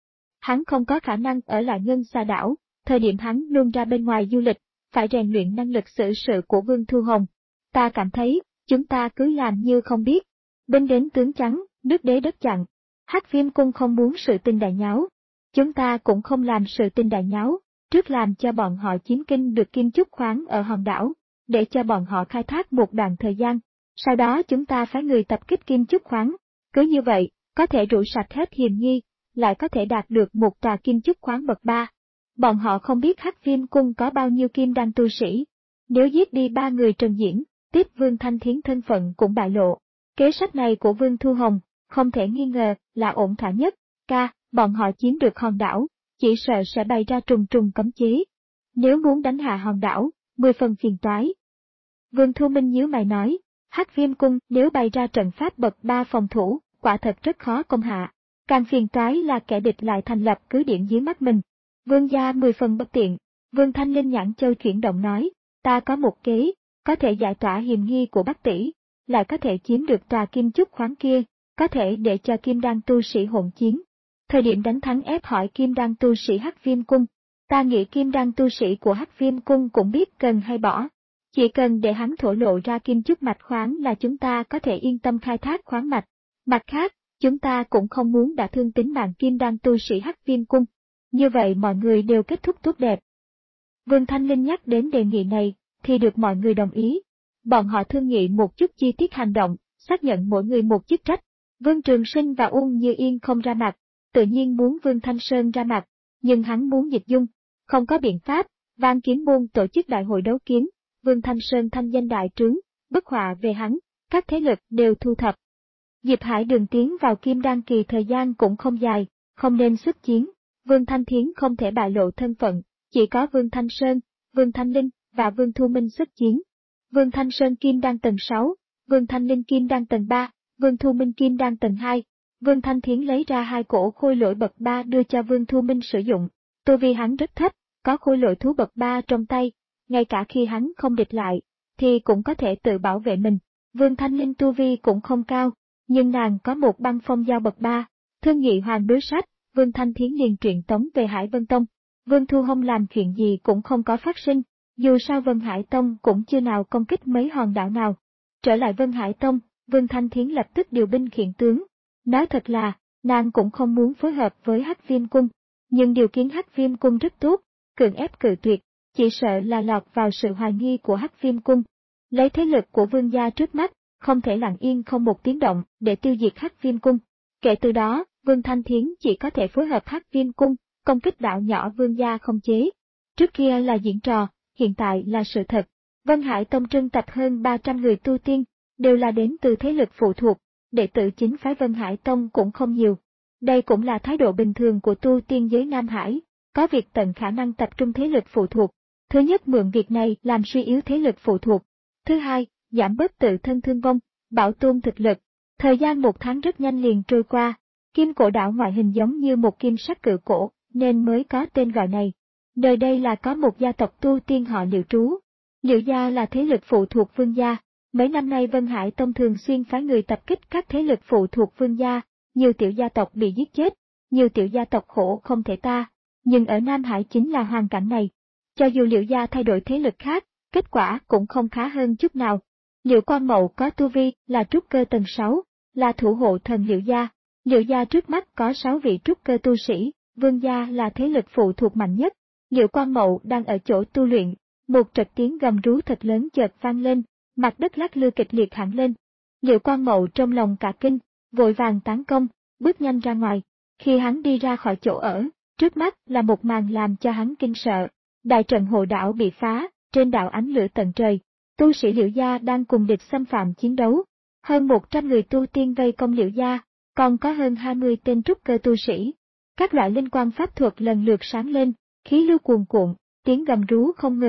Hắn không có khả năng ở lại Ngân Xà Đảo, thời điểm hắn luôn ra bên ngoài du lịch, phải rèn luyện năng lực xử sự của Vương Thu Hồng. Ta cảm thấy, chúng ta cứ làm như không biết. Binh đến tướng trắng, nước đế đất chặn. Hắc Viêm Cung không muốn sự tình đại nháo. Chúng ta cũng không làm sự tình đại nháo, trước làm cho bọn họ chiếm kinh được kim chúc khoáng ở hòn đảo, để cho bọn họ khai thác một đoạn thời gian. Sau đó chúng ta phái người tập kích kim chúc khoáng. Cứ như vậy, có thể rũ sạch hết hiểm nghi, lại có thể đạt được một trà kim chúc khoáng bậc ba. Bọn họ không biết Hắc Viêm Cung có bao nhiêu kim đan tu sĩ. Nếu giết đi ba người Trần Diễn, tiếp Vương Thanh Thiến thân phận cũng bại lộ. Kế sách này của Vương Thu Hồng, không thể nghi ngờ là ổn thỏa nhất. Ca, bọn họ chiếm được hòn đảo, chỉ sợ sẽ bày ra trùng trùng cấm chế. Nếu muốn đánh hạ hòn đảo, mười phần phiền toái. Vương Thu Minh nhíu mày nói, Hắc Viêm Cung nếu bày ra trận pháp bậc ba phòng thủ, quả thật rất khó công hạ. Càng phiền toái là kẻ địch lại thành lập cứ điểm dưới mắt mình. Vương gia mười phần bất tiện. Vương Thanh Linh nhãn châu chuyển động nói, ta có một kế, có thể giải tỏa hiểm nghi của Bắc tỷ, lại có thể chiếm được tòa kim chúc khoáng kia, có thể để cho kim đan tu sĩ hỗn chiến. Thời điểm đánh thắng ép hỏi kim đan tu sĩ Hắc Viêm Cung, ta nghĩ kim đan tu sĩ của Hắc Viêm Cung cũng biết cần hay bỏ. Chỉ cần để hắn thổ lộ ra kim chúc mạch khoáng là chúng ta có thể yên tâm khai thác khoáng mạch. Mặt khác, chúng ta cũng không muốn đả thương tính mạng kim đan tu sĩ Hắc Viêm Cung. Như vậy mọi người đều kết thúc tốt đẹp. Vương Thanh Linh nhắc đến đề nghị này, thì được mọi người đồng ý. Bọn họ thương nghị một chút chi tiết hành động, xác nhận mỗi người một chức trách. Vương Trường Sinh và Uông Như Yên không ra mặt, tự nhiên muốn Vương Thanh Sơn ra mặt, nhưng hắn muốn dịch dung. Không có biện pháp, Vạn Kiếm Môn tổ chức đại hội đấu kiếm, Vương Thanh Sơn thanh danh đại trướng, bức họa về hắn, các thế lực đều thu thập. Diệp Hải Đường tiến vào Kim Đan kỳ thời gian cũng không dài, không nên xuất chiến. Vương Thanh Thiến không thể bại lộ thân phận, chỉ có Vương Thanh Sơn, Vương Thanh Linh và Vương Thu Minh xuất chiến. Vương Thanh Sơn kim đan tầng sáu, Vương Thanh Linh kim đan tầng ba, Vương Thu Minh kim đan tầng hai. Vương Thanh Thiến lấy ra hai cổ khôi lỗi bậc ba đưa cho Vương Thu Minh sử dụng. Tu vi hắn rất thấp, có khôi lỗi thú bậc ba trong tay, ngay cả khi hắn không địch lại, thì cũng có thể tự bảo vệ mình. Vương Thanh Linh tu vi cũng không cao, nhưng nàng có một băng phong dao bậc ba. Thương nghị hoàng đối sách, Vương Thanh Thiến liền truyền tống về Hải Vân Tông. Vương Thu Hồng làm chuyện gì cũng không có phát sinh, dù sao Vân Hải Tông cũng chưa nào công kích mấy hòn đảo nào. Trở lại Vân Hải Tông, Vương Thanh Thiến lập tức điều binh khiển tướng. Nói thật là, nàng cũng không muốn phối hợp với Hắc Viêm Cung, nhưng điều kiến Hắc Viêm Cung rất tốt, cưỡng ép cự tuyệt, chỉ sợ là lọt vào sự hoài nghi của Hắc Viêm Cung. Lấy thế lực của Vương gia trước mắt, không thể lặng yên không một tiếng động để tiêu diệt Hắc Viêm Cung. Kể từ đó, Vương Thanh Thiến chỉ có thể phối hợp Hắc Viêm Cung, công kích đảo nhỏ Vương gia không chế. Trước kia là diễn trò, hiện tại là sự thật. Vân Hải Tông trưng tập hơn ba trăm người tu tiên, đều là đến từ thế lực phụ thuộc, đệ tử chính phái Vân Hải Tông cũng không nhiều. Đây cũng là thái độ bình thường của tu tiên giới Nam Hải, có việc tận khả năng tập trung thế lực phụ thuộc. Thứ nhất mượn việc này làm suy yếu thế lực phụ thuộc. Thứ hai, giảm bớt tự thân thương vong, bảo tồn thực lực. Thời gian một tháng rất nhanh liền trôi qua. Kim cổ đảo ngoại hình giống như một kim sắc cự cổ, nên mới có tên gọi này. Nơi đây là có một gia tộc tu tiên họ Liệu trú. Liệu gia là thế lực phụ thuộc Vương gia. Mấy năm nay Vân Hải Tông thường xuyên phái người tập kích các thế lực phụ thuộc Vương gia, nhiều tiểu gia tộc bị giết chết, nhiều tiểu gia tộc khổ không thể ta. Nhưng ở Nam Hải chính là hoàn cảnh này. Cho dù Liệu gia thay đổi thế lực khác, kết quả cũng không khá hơn chút nào. Liệu Quang Mậu có tu vi là trúc cơ tầng sáu, là thủ hộ thần Liệu gia. Liệu gia trước mắt có sáu vị trúc cơ tu sĩ, Vương gia là thế lực phụ thuộc mạnh nhất. Liệu Quang Mậu đang ở chỗ tu luyện, một trật tiếng gầm rú thật lớn chợt vang lên, mặt đất lắc lư kịch liệt hẳn lên. Liệu Quang Mậu trong lòng cả kinh, vội vàng tán công, bước nhanh ra ngoài. Khi hắn đi ra khỏi chỗ ở, trước mắt là một màn làm cho hắn kinh sợ. Đại trận hộ đảo bị phá, trên đảo ánh lửa tận trời. Tu sĩ Liệu gia đang cùng địch xâm phạm chiến đấu. Hơn một trăm người tu tiên vây công Liệu gia, còn có hơn hai mươi tên trúc cơ tu sĩ. Các loại linh quang pháp thuật lần lượt sáng lên, khí lưu cuồn cuộn, tiếng gầm rú không ngừng.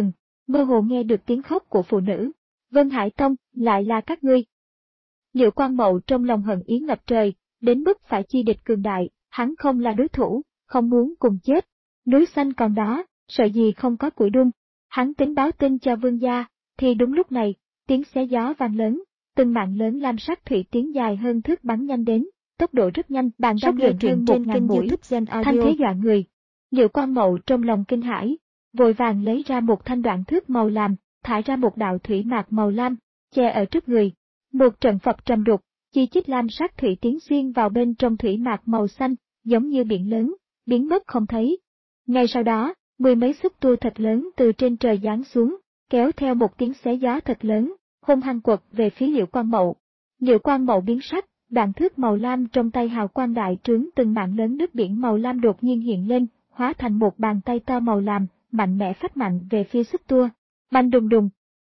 mơ hồ nghe được tiếng khóc của phụ nữ. Vân Hải Tông, lại là các ngươi. Liệu Quang Mậu trong lòng hận ý ngập trời, đến mức phải chi địch cường đại, hắn không là đối thủ, không muốn cùng chết. Núi xanh còn đó, sợ gì không có củi đun. Hắn tính báo tin cho vương gia, thì đúng lúc này, tiếng xé gió vang lớn, từng mạng lớn lam sắc thủy tiến dài hơn thước bắn nhanh đến, tốc độ rất nhanh, bạn đang nghe truyện trên kênh YouTube Gen Audio. Thanh thế dọa người. Liệu Quang Mậu trong lòng kinh hãi, vội vàng lấy ra một thanh đoạn thước màu lam, thải ra một đạo thủy mạc màu lam, che ở trước người. Một trận phập trầm đục, chi chít lam sắc thủy tiến xuyên vào bên trong thủy mạc màu xanh, giống như biển lớn, biến mất không thấy. Ngay sau đó, mười mấy xúc tua thật lớn từ trên trời giáng xuống, kéo theo một tiếng xé gió thật lớn, hung hăng quật về phía Liệu Quang Mậu. Liệu Quang Mậu biến sắc, đoạn thước màu lam trong tay hào quang đại trướng, từng mảng lớn nước biển màu lam đột nhiên hiện lên, hóa thành một bàn tay to màu lam, mạnh mẽ phách mạnh về phía xúc tua. Bành đùng đùng.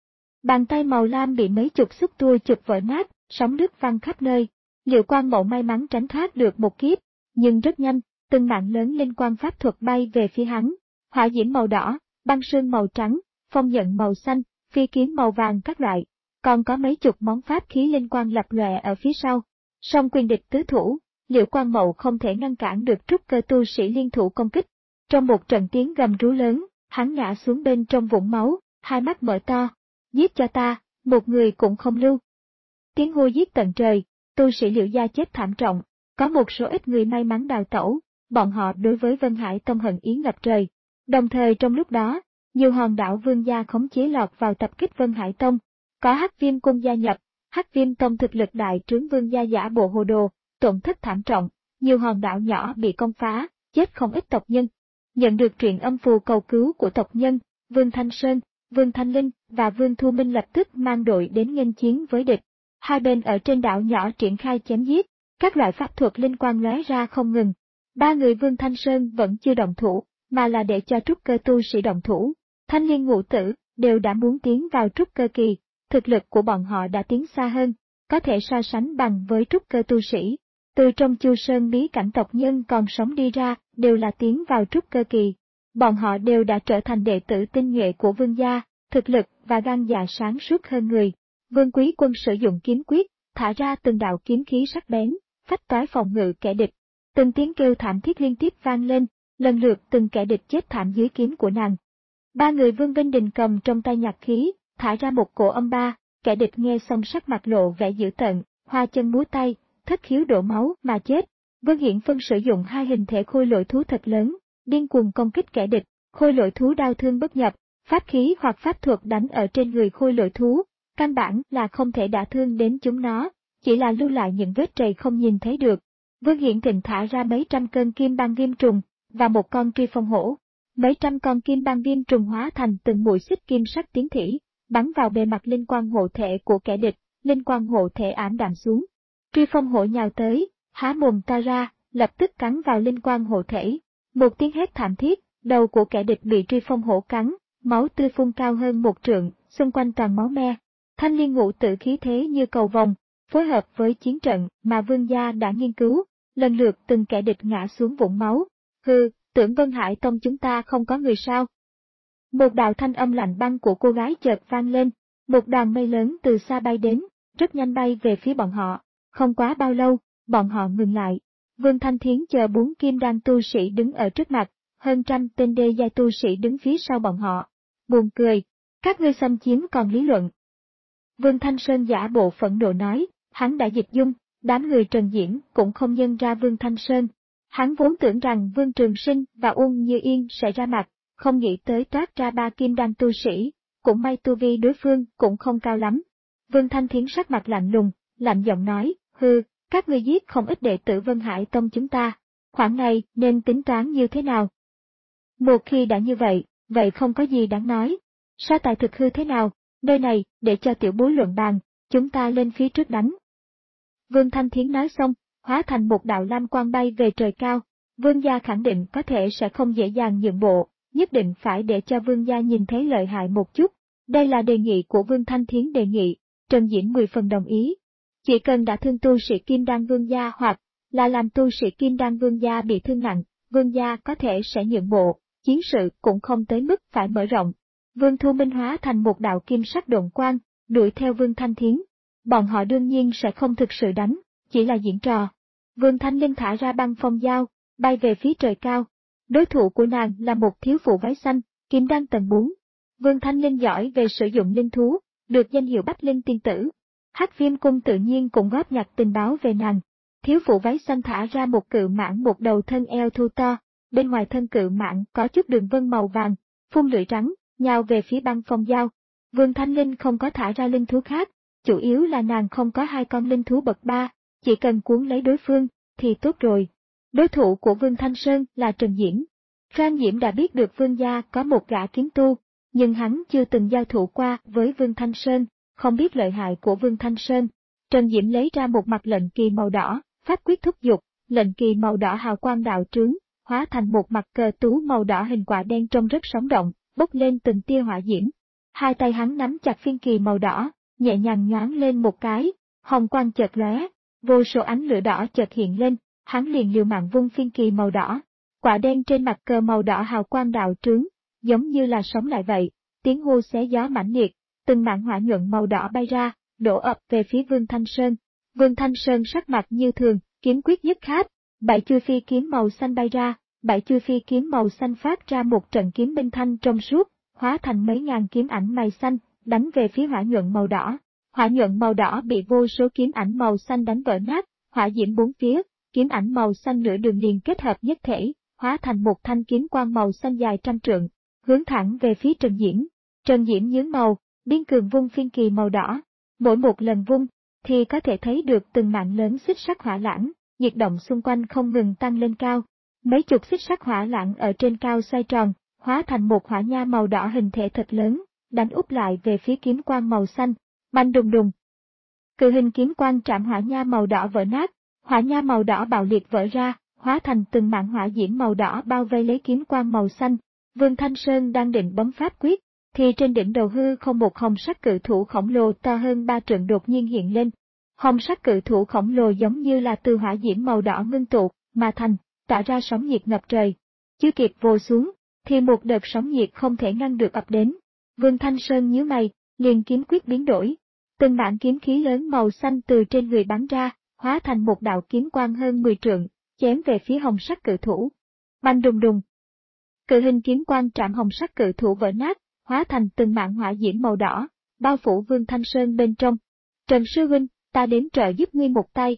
Bàn tay màu lam bị mấy chục xúc tua chụp vỡ nát, sóng nước văng khắp nơi. Liệu Quang Mậu may mắn tránh thoát được một kiếp, nhưng rất nhanh, từng mảng lớn linh quang pháp thuật bay về phía hắn. Hỏa diễm màu đỏ, băng sương màu trắng, phong nhận màu xanh, phi kiếm màu vàng các loại, còn có mấy chục món pháp khí linh quang lập lòe ở phía sau. Song quyền địch tứ thủ, Liệu Quang Mậu không thể ngăn cản được trúc cơ tu sĩ liên thủ công kích. Trong một trận tiếng gầm rú lớn, hắn ngã xuống bên trong vũng máu, hai mắt mở to. Giết cho ta, một người cũng không lưu. Tiếng hô giết tận trời, tu sĩ Liệu gia chết thảm trọng, có một số ít người may mắn đào tẩu, bọn họ đối với Vân Hải Tông hận ý ngập trời. Đồng thời trong lúc đó, nhiều hòn đảo vương gia khống chế lọt vào tập kích Vân Hải Tông. Có Hắc Viêm cung gia nhập, Hắc Viêm tông thực lực đại trướng vương gia giả bộ hồ đồ, tổn thất thảm trọng, nhiều hòn đảo nhỏ bị công phá, chết không ít tộc nhân. Nhận được truyện âm phù cầu cứu của tộc nhân, Vương Thanh Sơn, Vương Thanh Linh và Vương Thu Minh lập tức mang đội đến nghênh chiến với địch. Hai bên ở trên đảo nhỏ triển khai chém giết, các loại pháp thuật linh quang lóe ra không ngừng. Ba người Vương Thanh Sơn vẫn chưa động thủ, mà là để cho trúc cơ tu sĩ động thủ. Thanh Liên Ngũ Tử đều đã muốn tiến vào trúc cơ kỳ, thực lực của bọn họ đã tiến xa hơn, có thể so sánh bằng với trúc cơ tu sĩ. Từ trong Chu Sơn bí cảnh tộc nhân còn sống đi ra, đều là tiến vào trúc cơ kỳ. Bọn họ đều đã trở thành đệ tử tinh nhuệ của vương gia, thực lực và gan dạ sáng suốt hơn người. Vương Quý Quân sử dụng kiếm quyết, thả ra từng đạo kiếm khí sắc bén, phách toái phòng ngự kẻ địch. Từng tiếng kêu thảm thiết liên tiếp vang lên, lần lượt từng kẻ địch chết thảm dưới kiếm của nàng. Ba người Vương Vinh Đình cầm trong tay nhạc khí, thả ra một cổ âm ba, kẻ địch nghe xong sắc mặt lộ vẻ dữ tợn, hoa chân múa tay, thất khiếu đổ máu mà chết. Vương Hiển Phân sử dụng hai hình thể khôi lỗi thú thật lớn, điên cuồng công kích kẻ địch, khôi lỗi thú đau thương bất nhập, pháp khí hoặc pháp thuật đánh ở trên người khôi lỗi thú, căn bản là không thể đả thương đến chúng nó, chỉ là lưu lại những vết trầy không nhìn thấy được. Vương Hiển Thịnh thả ra mấy trăm cơn kim băng viêm trùng, và một con truy phong hổ. Mấy trăm con kim băng viêm trùng hóa thành từng mũi xích kim sắc tiến thỉ, bắn vào bề mặt linh quang hộ thể của kẻ địch, linh quang hộ thể ảm đạm xuống. Truy phong hổ nhào tới, há mồm to ra, lập tức cắn vào linh quang hộ thể. Một tiếng hét thảm thiết, đầu của kẻ địch bị truy phong hổ cắn, máu tươi phun cao hơn một trượng, xung quanh toàn máu me. Thanh Liên Ngũ Tử khí thế như cầu vồng, phối hợp với chiến trận mà vương gia đã nghiên cứu, lần lượt từng kẻ địch ngã xuống vũng máu. Hừ, tưởng Vân Hải Tông chúng ta không có người sao? Một đạo thanh âm lạnh băng của cô gái chợt vang lên, một đoàn mây lớn từ xa bay đến, rất nhanh bay về phía bọn họ. Không quá bao lâu, bọn họ ngừng lại. Vương Thanh Thiến chờ bốn kim đan tu sĩ đứng ở trước mặt, hơn trăm tên đê giai tu sĩ đứng phía sau bọn họ. Buồn cười, các ngươi xâm chiếm còn lý luận. Vương Thanh Sơn giả bộ phẫn nộ nói, hắn đã dịch dung, đám người Trần Diễn cũng không nhân ra Vương Thanh Sơn. Hắn vốn tưởng rằng Vương Trường Sinh và Uông Như Yên sẽ ra mặt, không nghĩ tới toát ra ba kim đan tu sĩ, cũng may tu vi đối phương cũng không cao lắm. Vương Thanh Thiến sắc mặt lạnh lùng, lạnh giọng nói, hừ, các ngươi giết không ít đệ tử Vân Hải Tông chúng ta, khoản này nên tính toán như thế nào? Một khi đã như vậy, vậy không có gì đáng nói. So tài thực hư thế nào, nơi này để cho tiểu bối luận bàn, chúng ta lên phía trước đánh. Vương Thanh Thiến nói xong, hóa thành một đạo lam quang bay về trời cao. Vương gia khẳng định có thể sẽ không dễ dàng nhượng bộ, nhất định phải để cho vương gia nhìn thấy lợi hại một chút. Đây là đề nghị của Vương Thanh Thiến đề nghị, Trần Diễn mười phần đồng ý. Chỉ cần đã thương tu sĩ kim đan vương gia hoặc là làm tu sĩ kim đan vương gia bị thương nặng, vương gia có thể sẽ nhượng bộ, chiến sự cũng không tới mức phải mở rộng. Vương Thu Minh hóa thành một đạo kim sắc độn quang, đuổi theo Vương Thanh Thiến. Bọn họ đương nhiên sẽ không thực sự đánh, chỉ là diễn trò. Vương Thanh Linh thả ra băng phong dao, bay về phía trời cao. Đối thủ của nàng là một thiếu phụ váy xanh, kim đan tầng bốn. Vương Thanh Linh giỏi về sử dụng linh thú, được danh hiệu Bách Linh tiên tử. Hắc Viêm Cung tự nhiên cũng góp nhặt tình báo về nàng. Thiếu phụ váy xanh thả ra một cự mãng một đầu thân eo thô to, bên ngoài thân cự mãng có chút đường vân màu vàng, phun lưỡi trắng, nhào về phía băng phong dao. Vương Thanh Linh không có thả ra linh thú khác, chủ yếu là nàng không có hai con linh thú bậc ba, chỉ cần cuốn lấy đối phương, thì tốt rồi. Đối thủ của Vương Thanh Sơn là Trần Diễm. Phan Diễm đã biết được Vương gia có một gã kiếm tu, nhưng hắn chưa từng giao thủ qua với Vương Thanh Sơn, không biết lợi hại của Vương Thanh Sơn. Trần Diễm lấy ra một mặt lệnh kỳ màu đỏ, pháp quyết thúc giục, lệnh kỳ màu đỏ hào quang đạo trướng, hóa thành một mặt cờ tú màu đỏ hình quả đen trông rất sống động, bốc lên từng tia hỏa diễm. Hai tay hắn nắm chặt phiên kỳ màu đỏ, nhẹ nhàng nhoáng lên một cái, hồng quang chợt lóe, vô số ánh lửa đỏ chợt hiện lên, hắn liền liều mạng vung phiên kỳ màu đỏ. Quả đen trên mặt cờ màu đỏ hào quang đạo trướng, giống như là sống lại vậy, tiếng hô xé gió mãnh liệt, từng mảng hỏa nhuận màu đỏ bay ra, đổ ập về phía Vương Thanh Sơn. Vương Thanh Sơn sắc mặt như thường, kiếm quyết nhất khát, bảy chuôi phi kiếm màu xanh bay ra, bảy chuôi phi kiếm màu xanh phát ra một trận kiếm binh thanh trong suốt, hóa thành mấy ngàn kiếm ảnh mày xanh, đánh về phía hỏa nhuận màu đỏ. Hỏa nhuận màu đỏ bị vô số kiếm ảnh màu xanh đánh vỡ nát, hỏa diễm bốn phía, kiếm ảnh màu xanh nửa đường liền kết hợp nhất thể, hóa thành một thanh kiếm quang màu xanh dài trăm trượng, hướng thẳng về phía Trần Diễm. Trần Diễm nhướng màu, điên cường vung phiên kỳ màu đỏ. Mỗi một lần vung, thì có thể thấy được từng mạng lớn xích sắc hỏa lãng, nhiệt động xung quanh không ngừng tăng lên cao. Mấy chục xích sắc hỏa lãng ở trên cao xoay tròn, hóa thành một hỏa nha màu đỏ hình thể thật lớn, đánh úp lại về phía kiếm quang màu xanh. Bành đùng đùng. Cự hình kiếm quang chạm hỏa nha màu đỏ vỡ nát, hỏa nha màu đỏ bạo liệt vỡ ra, hóa thành từng mảng hỏa diễm màu đỏ bao vây lấy kiếm quang màu xanh. Vương Thanh Sơn đang định bấm pháp quyết, thì trên đỉnh đầu hư không một hồng sắc cự thủ khổng lồ to hơn ba trượng đột nhiên hiện lên. Hồng sắc cự thủ khổng lồ giống như là từ hỏa diễm màu đỏ ngưng tụ mà thành, tạo ra sóng nhiệt ngập trời. Chưa kịp vồ xuống, thì một đợt sóng nhiệt không thể ngăn được ập đến. Vương Thanh Sơn nhíu mày, liền kiếm quyết biến đổi. Từng mảng kiếm khí lớn màu xanh từ trên người bắn ra, hóa thành một đạo kiếm quang hơn mười trượng, chém về phía hồng sắc cự thủ. Bành đùng đùng. Cự hình kiếm quang chạm hồng sắc cự thủ vỡ nát, hóa thành từng mảng hỏa diễm màu đỏ, bao phủ Vương Thanh Sơn bên trong. Trần sư huynh, ta đến trợ giúp ngươi một tay.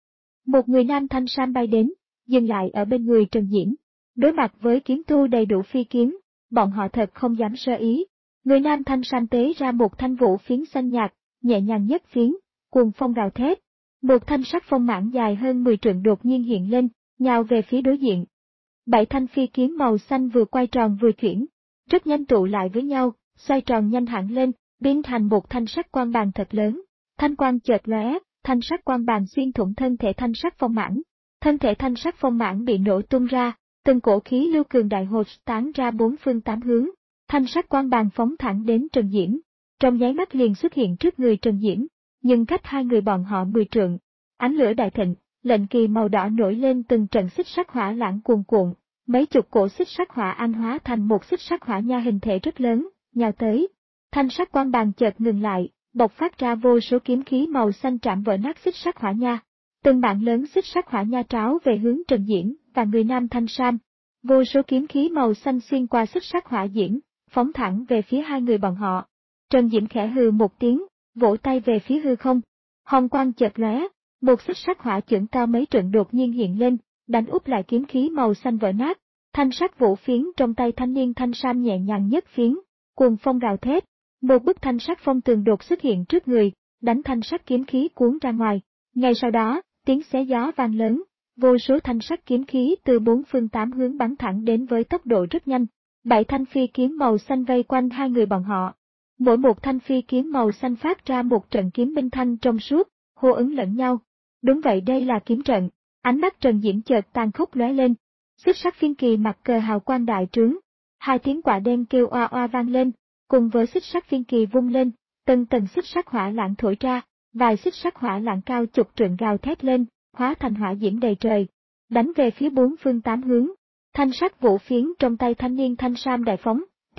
Một người nam thanh sam bay đến, dừng lại ở bên người Trần Diễm. Đối mặt với kiếm tu đầy đủ phi kiếm, bọn họ thật không dám sơ ý. Người nam thanh sam tế ra một thanh vũ phiến xanh nhạt, nhẹ nhàng nhất phiến, cuồng phong gào thét. Một thanh sắc phong mãng dài hơn mười trượng đột nhiên hiện lên, nhào về phía đối diện. Bảy thanh phi kiếm màu xanh vừa quay tròn vừa chuyển, rất nhanh tụ lại với nhau, xoay tròn nhanh hẳn lên, biến thành một thanh sắc quang bàn thật lớn. Thanh quang chợt lóe, thanh sắc quang bàn xuyên thủng thân thể thanh sắc phong mãng. Thân thể thanh sắc phong mãng bị nổ tung ra, từng cổ khí lưu cường đại hột tán ra bốn phương tám hướng. Thanh sắc quang bàn phóng thẳng đến Trần Diễm, trong nháy mắt liền xuất hiện trước người Trần Diễm, nhưng cách hai người bọn họ mười trượng. Ánh lửa đại thịnh, lệnh kỳ màu đỏ nổi lên từng trận xích sắc hỏa lãng cuồn cuộn, mấy chục cổ xích sắc hỏa anh hóa thành một xích sắc hỏa nha hình thể rất lớn, nhào tới. Thanh sắc quang bàn chợt ngừng lại, bộc phát ra vô số kiếm khí màu xanh chạm vỡ nát xích sắc hỏa nha. Từng mảng lớn xích sắc hỏa nha tráo về hướng Trần Diễm và người nam thanh sam. Vô số kiếm khí màu xanh xuyên qua xích sắc hỏa diễm, phóng thẳng về phía hai người bọn họ. Trần Diễm khẽ hừ một tiếng, vỗ tay về phía hư không. Hồng quang chợt lóe, một xích sắc hỏa chưởng cao mấy trượng đột nhiên hiện lên, đánh úp lại kiếm khí màu xanh vỡ nát. Thanh sắc vũ phiến trong tay thanh niên thanh sam nhẹ nhàng nhất phiến, cuồng phong gào thét. Một bức thanh sắc phong tường đột xuất hiện trước người, đánh thanh sắc kiếm khí cuốn ra ngoài. Ngay sau đó, tiếng xé gió vang lớn, vô số thanh sắc kiếm khí từ bốn phương tám hướng bắn thẳng đến với tốc độ rất nhanh. Bảy thanh phi kiếm màu xanh vây quanh hai người bọn họ. Mỗi một thanh phi kiếm màu xanh phát ra một trận kiếm binh thanh trong suốt, hô ứng lẫn nhau. Đúng vậy, đây là kiếm trận. Ánh mắt Trần Diễm chợt tàn khốc lóe lên. Xích sắc phiên kỳ mặt cờ hào quang đại trướng. Hai tiếng quả đen kêu oa oa vang lên, cùng với xích sắc phiên kỳ vung lên, từng tầng xích sắc hỏa lãng thổi ra, vài xích sắc hỏa lãng cao chục trượng gào thét lên, hóa thành hỏa diễm đầy trời, đánh về phía bốn phương tám hướng. Thanh sắc vũ phiến trong tay thanh niên thanh sam đại phóng,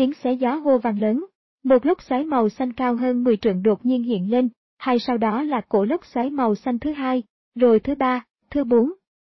tiếng xé gió hô vang lớn. Một lốc xoáy màu xanh cao hơn mười trượng đột nhiên hiện lên, hay sau đó là cổ lốc xoáy màu xanh thứ hai, rồi thứ ba, thứ bốn.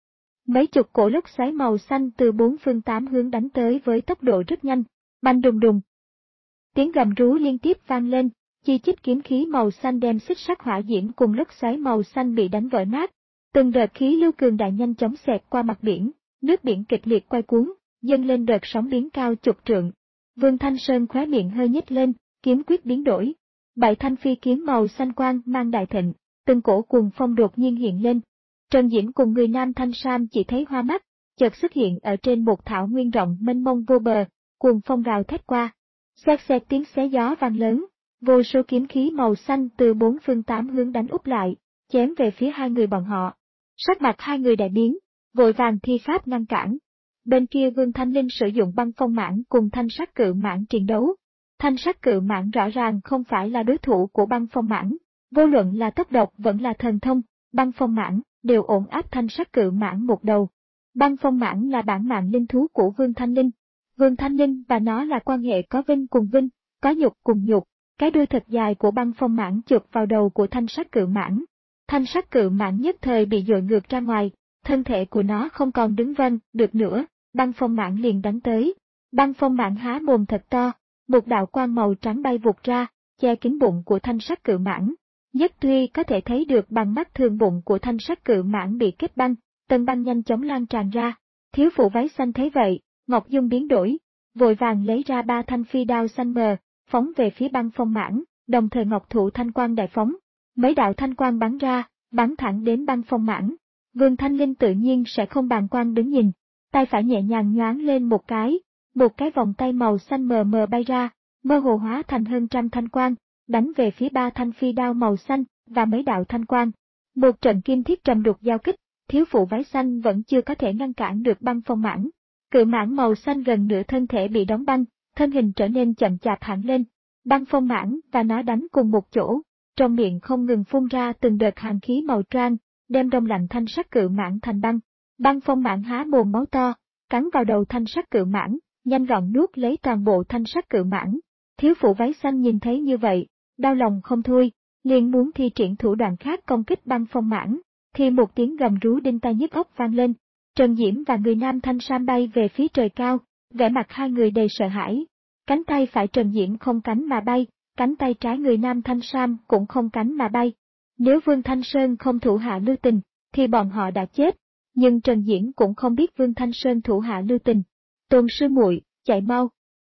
Mấy chục cổ lốc xoáy màu xanh từ bốn phương tám hướng đánh tới với tốc độ rất nhanh, bành đùng đùng. Tiếng gầm rú liên tiếp vang lên, chi chít kiếm khí màu xanh đem xích sắt hỏa diễm cùng lốc xoáy màu xanh bị đánh vỡ nát. Từng đợt khí lưu cường đại nhanh chóng xẹt qua mặt biển, nước biển kịch liệt quay cuốn, dâng lên đợt sóng biến cao chục trượng. Vương Thanh Sơn khóe miệng hơi nhếch lên, kiếm quyết biến đổi. Bảy thanh phi kiếm màu xanh quang mang đại thịnh, từng cổ cuồng phong đột nhiên hiện lên. Trần Diễm cùng người nam thanh sam chỉ thấy hoa mắt, chợt xuất hiện ở trên một thảo nguyên rộng mênh mông vô bờ, cuồng phong gào thét qua. Xẹt xẹt tiếng xé gió vang lớn, vô số kiếm khí màu xanh từ bốn phương tám hướng đánh úp lại, chém về phía hai người bọn họ. Sắc mặt hai người đại biến, vội vàng thi pháp ngăn cản. Bên kia Vương Thanh Linh sử dụng băng phong mãng cùng thanh sắc cự mãng chiến đấu. Thanh sắc cự mãng rõ ràng không phải là đối thủ của băng phong mãng, vô luận là tốc độc vẫn là thần thông, băng phong mãng đều ổn áp thanh sắc cự mãng một đầu. Băng phong mãng là bản mạng linh thú của Vương Thanh Linh. Vương Thanh Linh và nó là quan hệ có vinh cùng vinh, có nhục cùng nhục. Cái đuôi thật dài của băng phong mãng chụp vào đầu của thanh sắc cự mãng. Thanh sắc cự mãng nhất thời bị dội ngược ra ngoài, thân thể của nó không còn đứng vững được nữa, băng phong mãng liền đánh tới. Băng phong mãng há mồm thật to, một đạo quang màu trắng bay vụt ra, che kín bụng của thanh sắc cự mãng. Nhất Tuy có thể thấy được bằng mắt thường bụng của thanh sắc cự mãng bị kết băng, tầng băng nhanh chóng lan tràn ra. Thiếu phụ váy xanh thấy vậy, Ngọc Dung biến đổi, vội vàng lấy ra ba thanh phi đao xanh mờ, phóng về phía băng phong mãng, đồng thời Ngọc Thụ thanh quang đại phóng. Mấy đạo thanh quang bắn ra, bắn thẳng đến băng phong mãng. Vương Thanh Linh tự nhiên sẽ không bàng quan đứng nhìn, tay phải nhẹ nhàng nhoáng lên một cái, một cái vòng tay màu xanh mờ mờ bay ra, mơ hồ hóa thành hơn trăm thanh quang, đánh về phía ba thanh phi đao màu xanh và mấy đạo thanh quang. Một trận kim thiết trầm đục giao kích, thiếu phụ váy xanh vẫn chưa có thể ngăn cản được băng phong mãng. Cự mãng màu xanh gần nửa thân thể bị đóng băng, thân hình trở nên chậm chạp hẳn lên. Băng phong mãng và nó đánh cùng một chỗ, trong miệng không ngừng phun ra từng đợt hàn khí màu tran, đem đông lạnh thanh sắc cự mãng thành băng. Băng phong mãng há mồm máu to, cắn vào đầu thanh sắc cự mãng, nhanh gọn nuốt lấy toàn bộ thanh sắc cự mãng. Thiếu phụ váy xanh nhìn thấy như vậy, đau lòng không thôi, liền muốn thi triển thủ đoạn khác công kích băng phong mãng, thì một tiếng gầm rú đinh tai nhức óc vang lên. Trần Diễm và người nam thanh sam bay về phía trời cao, vẻ mặt hai người đầy sợ hãi. Cánh tay phải Trần Diễm không cánh mà bay, cánh tay trái người nam thanh sam cũng không cánh mà bay. Nếu Vương Thanh Sơn không thủ hạ lưu tình, thì bọn họ đã chết, nhưng Trần Diễm cũng không biết Vương Thanh Sơn thủ hạ lưu tình. Tôn sư muội, chạy mau.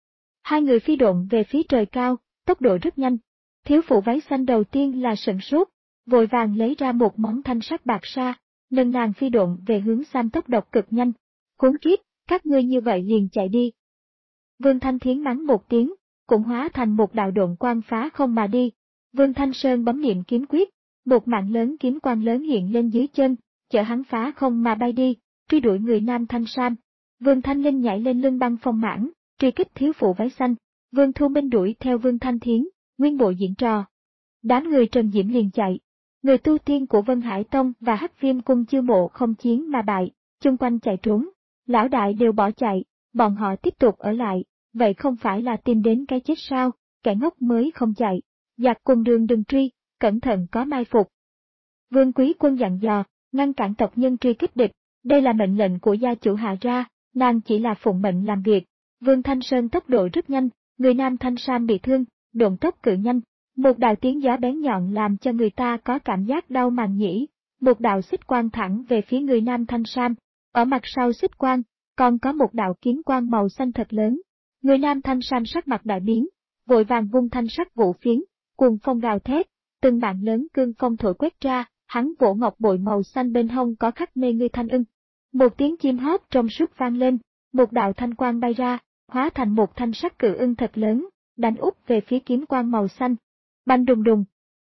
Hai người phi độn về phía trời cao, tốc độ rất nhanh. Thiếu phụ váy xanh đầu tiên là sửng sốt, vội vàng lấy ra một món thanh sắc bạc sa, nâng nàng phi độn về hướng Sam tốc độ cực nhanh. Khốn kiếp, các ngươi như vậy liền chạy đi. Vương Thanh Thiến mắng một tiếng, cũng hóa thành một đạo độn quang phá không mà đi. Vương Thanh Sơn bấm niệm kiếm quyết, một mạng lớn kiếm quang lớn hiện lên dưới chân, chở hắn phá không mà bay đi, truy đuổi người nam thanh sam. Vương Thanh Linh nhảy lên lưng băng phong mãng, truy kích thiếu phụ váy xanh. Vương Thu Minh đuổi theo Vương Thanh Thiến, nguyên bộ diễn trò. Đám người Trần Diễm liền chạy. Người tu tiên của Vân Hải Tông và Hắc Viêm Cung Chiêu Mộ không chiến mà bại, chung quanh chạy trốn. Lão đại đều bỏ chạy, bọn họ tiếp tục ở lại, vậy không phải là tìm đến cái chết sao, kẻ ngốc mới không chạy. Giặc cùng đường đừng truy, cẩn thận có mai phục. Vương Quý Quân dặn dò, ngăn cản tộc nhân truy kích địch, đây là mệnh lệnh của gia chủ hạ ra, nàng chỉ là phụng mệnh làm việc. Vương Thanh Sơn tốc độ rất nhanh, người nam thanh sam bị thương, độn tốc cự nhanh. Một đạo tiếng gió bén nhọn làm cho người ta có cảm giác đau màng nhĩ, một đạo xích quang thẳng về phía người nam thanh sam. Ở mặt sau xích quang, còn có một đạo kiếm quang màu xanh thật lớn. Người nam thanh sam sắc mặt đại biến, vội vàng vung thanh sắc vũ phiến, cuồng phong gào thét, từng mạng lớn cương phong thổi quét ra, hắn vỗ ngọc bội màu xanh bên hông có khắc mê ngươi thanh ưng. Một tiếng chim hót trong suốt vang lên, một đạo thanh quang bay ra, hóa thành một thanh sắc cự ưng thật lớn, đánh úp về phía kiếm quang màu xanh. Bành đùng đùng.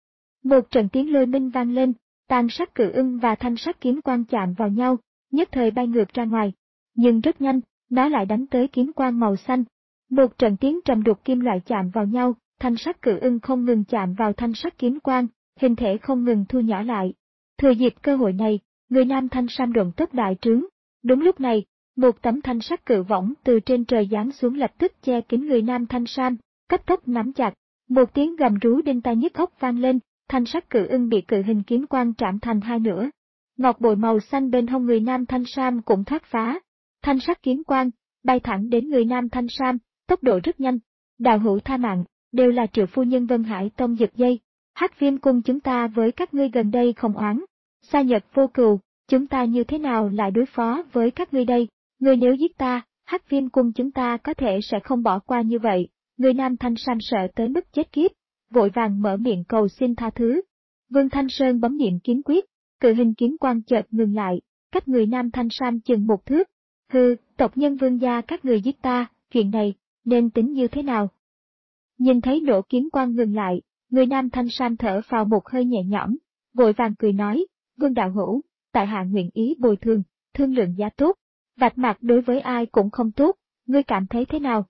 Một trận tiếng lôi minh vang lên, tàn sắc cự ưng và thanh sắc kiếm quang chạm vào nhau, nhất thời bay ngược ra ngoài. Nhưng rất nhanh, nó lại đánh tới kiếm quang màu xanh. Một trận tiếng trầm đục kim loại chạm vào nhau, thanh sắc cự ưng không ngừng chạm vào thanh sắc kiếm quang, hình thể không ngừng thu nhỏ lại. Thừa dịp cơ hội này, người nam thanh sam độn tốc đại trướng. Đúng lúc này, Một tấm thanh sắt cự võng từ trên trời giáng xuống lập tức che kín người nam thanh sam, cấp tốc nắm chặt. Một tiếng gầm rú đinh tai nhức óc vang lên, thanh sắt cự ưng bị cự hình kiếm quang trảm thành hai nửa. Ngọc bội màu xanh bên hông người nam thanh sam cũng thoát phá. Thanh sắt kiếm quang bay thẳng đến người nam thanh sam, tốc độ rất nhanh. Đạo hữu tha mạng, đều là Triệu phu nhân Vân Hải Tông giật dây. Hắc Viêm cung chúng ta với các ngươi gần đây không oán, xa nhật vô cừu, chúng ta như thế nào lại đối phó với các ngươi đây? Ngươi nếu giết ta, Hắc Viêm cung chúng ta có thể sẽ không bỏ qua như vậy. Người nam thanh sam sợ tới mức chết khiếp, vội vàng mở miệng cầu xin tha thứ. Vương Thanh Sơn bấm niệm kiếm quyết, cự hình kiếm quang chợt ngừng lại, cách người nam thanh sam chừng một thước. Hừ, tộc nhân Vương gia các người giết ta, chuyện này nên tính như thế nào? Nhìn thấy nổ kiếm quang ngừng lại, người nam thanh sam thở vào một hơi nhẹ nhõm, vội vàng cười nói, Vương đạo hữu, tại hạ nguyện ý bồi thường, thương lượng giá tốt, vạch mặt đối với ai cũng không tốt, ngươi cảm thấy thế nào?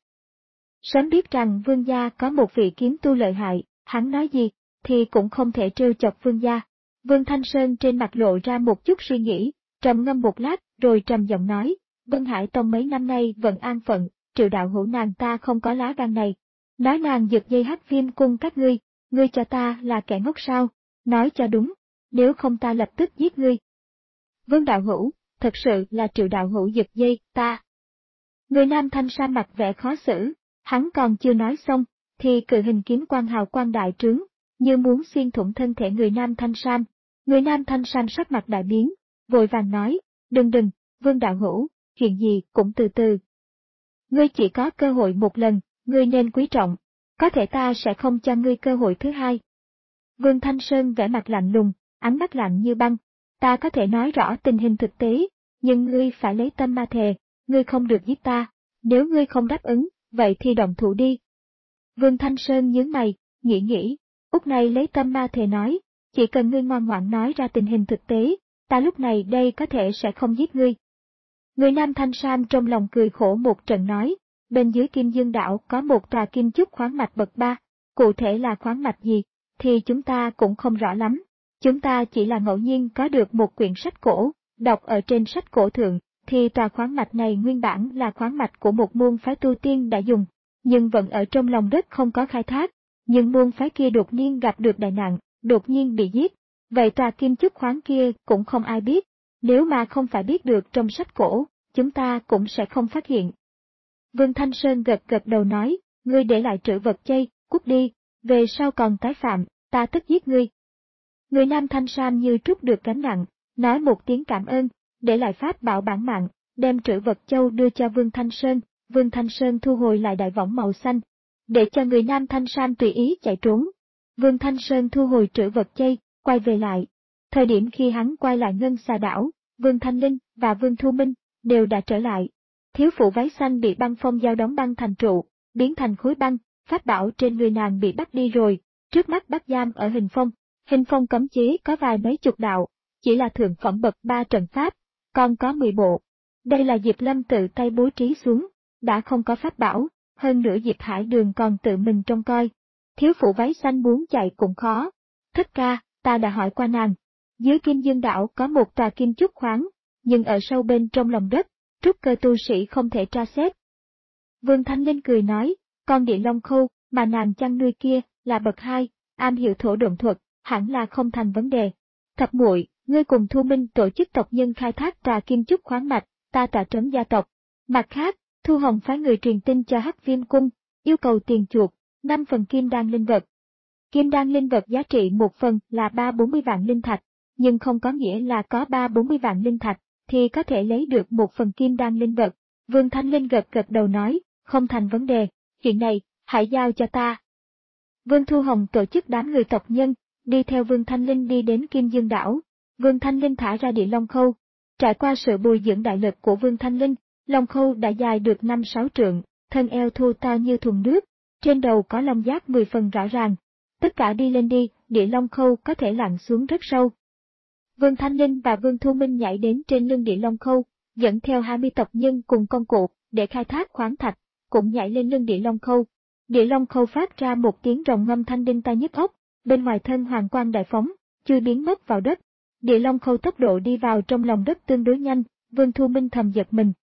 Sớm biết rằng Vương gia có một vị kiếm tu lợi hại, hắn nói gì, thì cũng không thể trêu chọc Vương gia. Vương Thanh Sơn trên mặt lộ ra một chút suy nghĩ, trầm ngâm một lát, rồi trầm giọng nói, Vân Hải Tông mấy năm nay vẫn an phận, Triệu đạo hữu nàng ta không có lá gan này. Nói nàng giật dây Hắc Viêm cung các ngươi, ngươi cho ta là kẻ ngốc sao? Nói cho đúng, nếu không ta lập tức giết ngươi. Vương đạo hữu, thật sự là Triệu đạo hữu giật dây ta. Người nam thanh sa mặt vẻ khó xử, hắn còn chưa nói xong, thì cự hình kiếm quang hào quang đại trướng, như muốn xuyên thủng thân thể người nam thanh sam. Người nam thanh sam sắc mặt đại biến, vội vàng nói, đừng đừng, Vương đạo hữu, chuyện gì cũng từ từ. Ngươi chỉ có cơ hội một lần, ngươi nên quý trọng, có thể ta sẽ không cho ngươi cơ hội thứ hai. Vương Thanh Sơn vẻ mặt lạnh lùng, ánh mắt lạnh như băng, ta có thể nói rõ tình hình thực tế, nhưng ngươi phải lấy tâm ma thề, ngươi không được giết ta, nếu ngươi không đáp ứng, vậy thì động thủ đi. Vương Thanh Sơn nhướng mày, nghĩ nghĩ, út này lấy tâm ma thề nói, chỉ cần ngươi ngoan ngoãn nói ra tình hình thực tế, ta lúc này đây có thể sẽ không giết ngươi. Người nam thanh sam trong lòng cười khổ một trận nói, bên dưới Kim Dương Đảo có một tòa kim chúc khoáng mạch bậc ba, cụ thể là khoáng mạch gì, thì chúng ta cũng không rõ lắm. Chúng ta chỉ là ngẫu nhiên có được một quyển sách cổ, đọc ở trên sách cổ thượng, thì tòa khoáng mạch này nguyên bản là khoáng mạch của một môn phái tu tiên đã dùng, nhưng vẫn ở trong lòng đất không có khai thác, nhưng môn phái kia đột nhiên gặp được đại nạn, đột nhiên bị giết, vậy tòa kim chúc khoáng kia cũng không ai biết, nếu mà không phải biết được trong sách cổ, chúng ta cũng sẽ không phát hiện. Vương Thanh Sơn gật gật đầu nói, ngươi để lại trữ vật chay, cút đi, về sau còn tái phạm, ta tất giết ngươi. Người nam thanh sam như trút được gánh nặng, nói một tiếng cảm ơn, để lại pháp bảo bản mạng, đem trữ vật châu đưa cho Vương Thanh Sơn, Vương Thanh Sơn thu hồi lại đại võng màu xanh, để cho người nam thanh sam tùy ý chạy trốn. Vương Thanh Sơn thu hồi trữ vật chay, quay về lại. Thời điểm khi hắn quay lại Ngân Xà Đảo, Vương Thanh Linh và Vương Thu Minh đều đã trở lại. Thiếu phụ váy xanh bị băng phong dao đóng băng thành trụ, biến thành khối băng, pháp bảo trên người nàng bị bắt đi rồi, trước mắt bắt giam ở hình phong. Hình phong cấm chế có vài mấy chục đạo, chỉ là thượng phẩm bậc ba trận pháp, còn có mười bộ. Đây là Diệp Lâm tự tay bố trí xuống, đã không có pháp bảo, hơn nữa Diệp Hải Đường còn tự mình trông coi. Thiếu phụ váy xanh muốn chạy cũng khó. Thất ca, ta đã hỏi qua nàng. Dưới Kim Dương Đảo có một tòa kim trúc khoáng, nhưng ở sâu bên trong lòng đất, trúc cơ tu sĩ không thể tra xét. Vương Thanh Linh cười nói, con địa long khâu mà nàng chăn nuôi kia là bậc hai, am hiểu thổ độn thuật, hẳn là không thành vấn đề. Thập muội, ngươi cùng Thu Minh tổ chức tộc nhân khai thác tòa kim trúc khoáng mạch, ta tọa trấn gia tộc. Mặt khác, Thu Hồng phái người truyền tin cho Hắc Viêm cung, yêu cầu tiền chuộc, năm phần kim đan linh vật. Kim đan linh vật giá trị một phần là ba bốn mươi vạn linh thạch, nhưng không có nghĩa là có ba bốn mươi vạn linh thạch, thì có thể lấy được một phần kim đan linh vật. Vương Thanh Linh gật gật đầu nói, không thành vấn đề, chuyện này, hãy giao cho ta. Vương Thu Hồng tổ chức đám người tộc nhân, đi theo Vương Thanh Linh đi đến Kim Dương Đảo. Vương Thanh Linh thả ra địa long khâu. Trải qua sự bồi dưỡng đại lực của Vương Thanh Linh, long khâu đã dài được năm sáu trượng, thân eo thô to như thùng nước, trên đầu có lông giác mười phần rõ ràng. Tất cả đi lên đi, địa long khâu có thể lặn xuống rất sâu. Vương Thanh Linh và Vương Thu Minh nhảy đến trên lưng địa long khâu, dẫn theo hai mươi tộc nhân cùng công cụ để khai thác khoáng thạch, cũng nhảy lên lưng địa long khâu. Địa long khâu phát ra một tiếng rồng ngâm thanh đinh tai nhức óc, bên ngoài thân hoàng quang đại phóng, chưa biến mất vào đất. Địa long khâu tốc độ đi vào trong lòng đất tương đối nhanh, Vương Thu Minh thầm giật mình.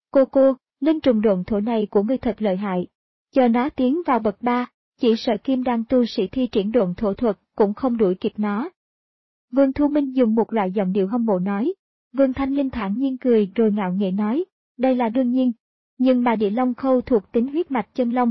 Cô cô, linh trùng độn thổ này của ngươi thật lợi hại. Chờ nó tiến vào bậc ba, chỉ sợ kim đan tu sĩ thi triển độn thổ thuật cũng không đuổi kịp nó. Vương Thu Minh dùng một loại giọng điệu hâm mộ nói. Vương Thanh Linh thản nhiên cười rồi ngạo nghễ nói, đây là đương nhiên, nhưng mà địa long khâu thuộc tính huyết mạch chân long.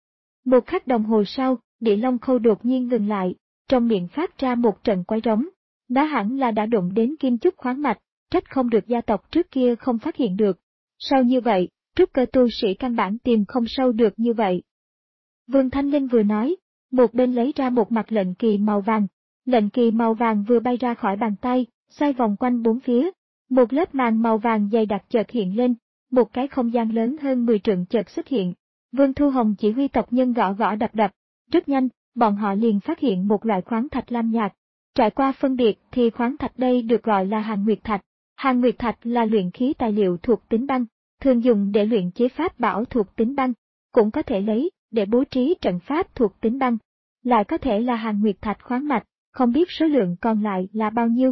Một khắc đồng hồ sau, địa long khâu đột nhiên ngừng lại, trong miệng phát ra một trận quái rống. Đã hẳn là đã đụng đến kim chúc khoáng mạch, trách không được gia tộc trước kia không phát hiện được. Sao như vậy, trúc cơ tu sĩ căn bản tìm không sâu được như vậy. Vương Thanh Linh vừa nói, một bên lấy ra một mặt lệnh kỳ màu vàng. Lệnh kỳ màu vàng vừa bay ra khỏi bàn tay, xoay vòng quanh bốn phía. Một lớp màn màu vàng dày đặc chợt hiện lên, một cái không gian lớn hơn mười trượng chợt xuất hiện. Vương Thu Hồng chỉ huy tộc nhân gõ gõ đập đập. Rất nhanh, bọn họ liền phát hiện một loại khoáng thạch lam nhạt. Trải qua phân biệt thì khoáng thạch đây được gọi là Hàn Nguyệt Thạch. Hàn Nguyệt Thạch là luyện khí tài liệu thuộc tính băng, thường dùng để luyện chế pháp bảo thuộc tính băng, cũng có thể lấy để bố trí trận pháp thuộc tính băng. Lại có thể là Hàn Nguyệt Thạch khoáng mạch, không biết số lượng còn lại là bao nhiêu.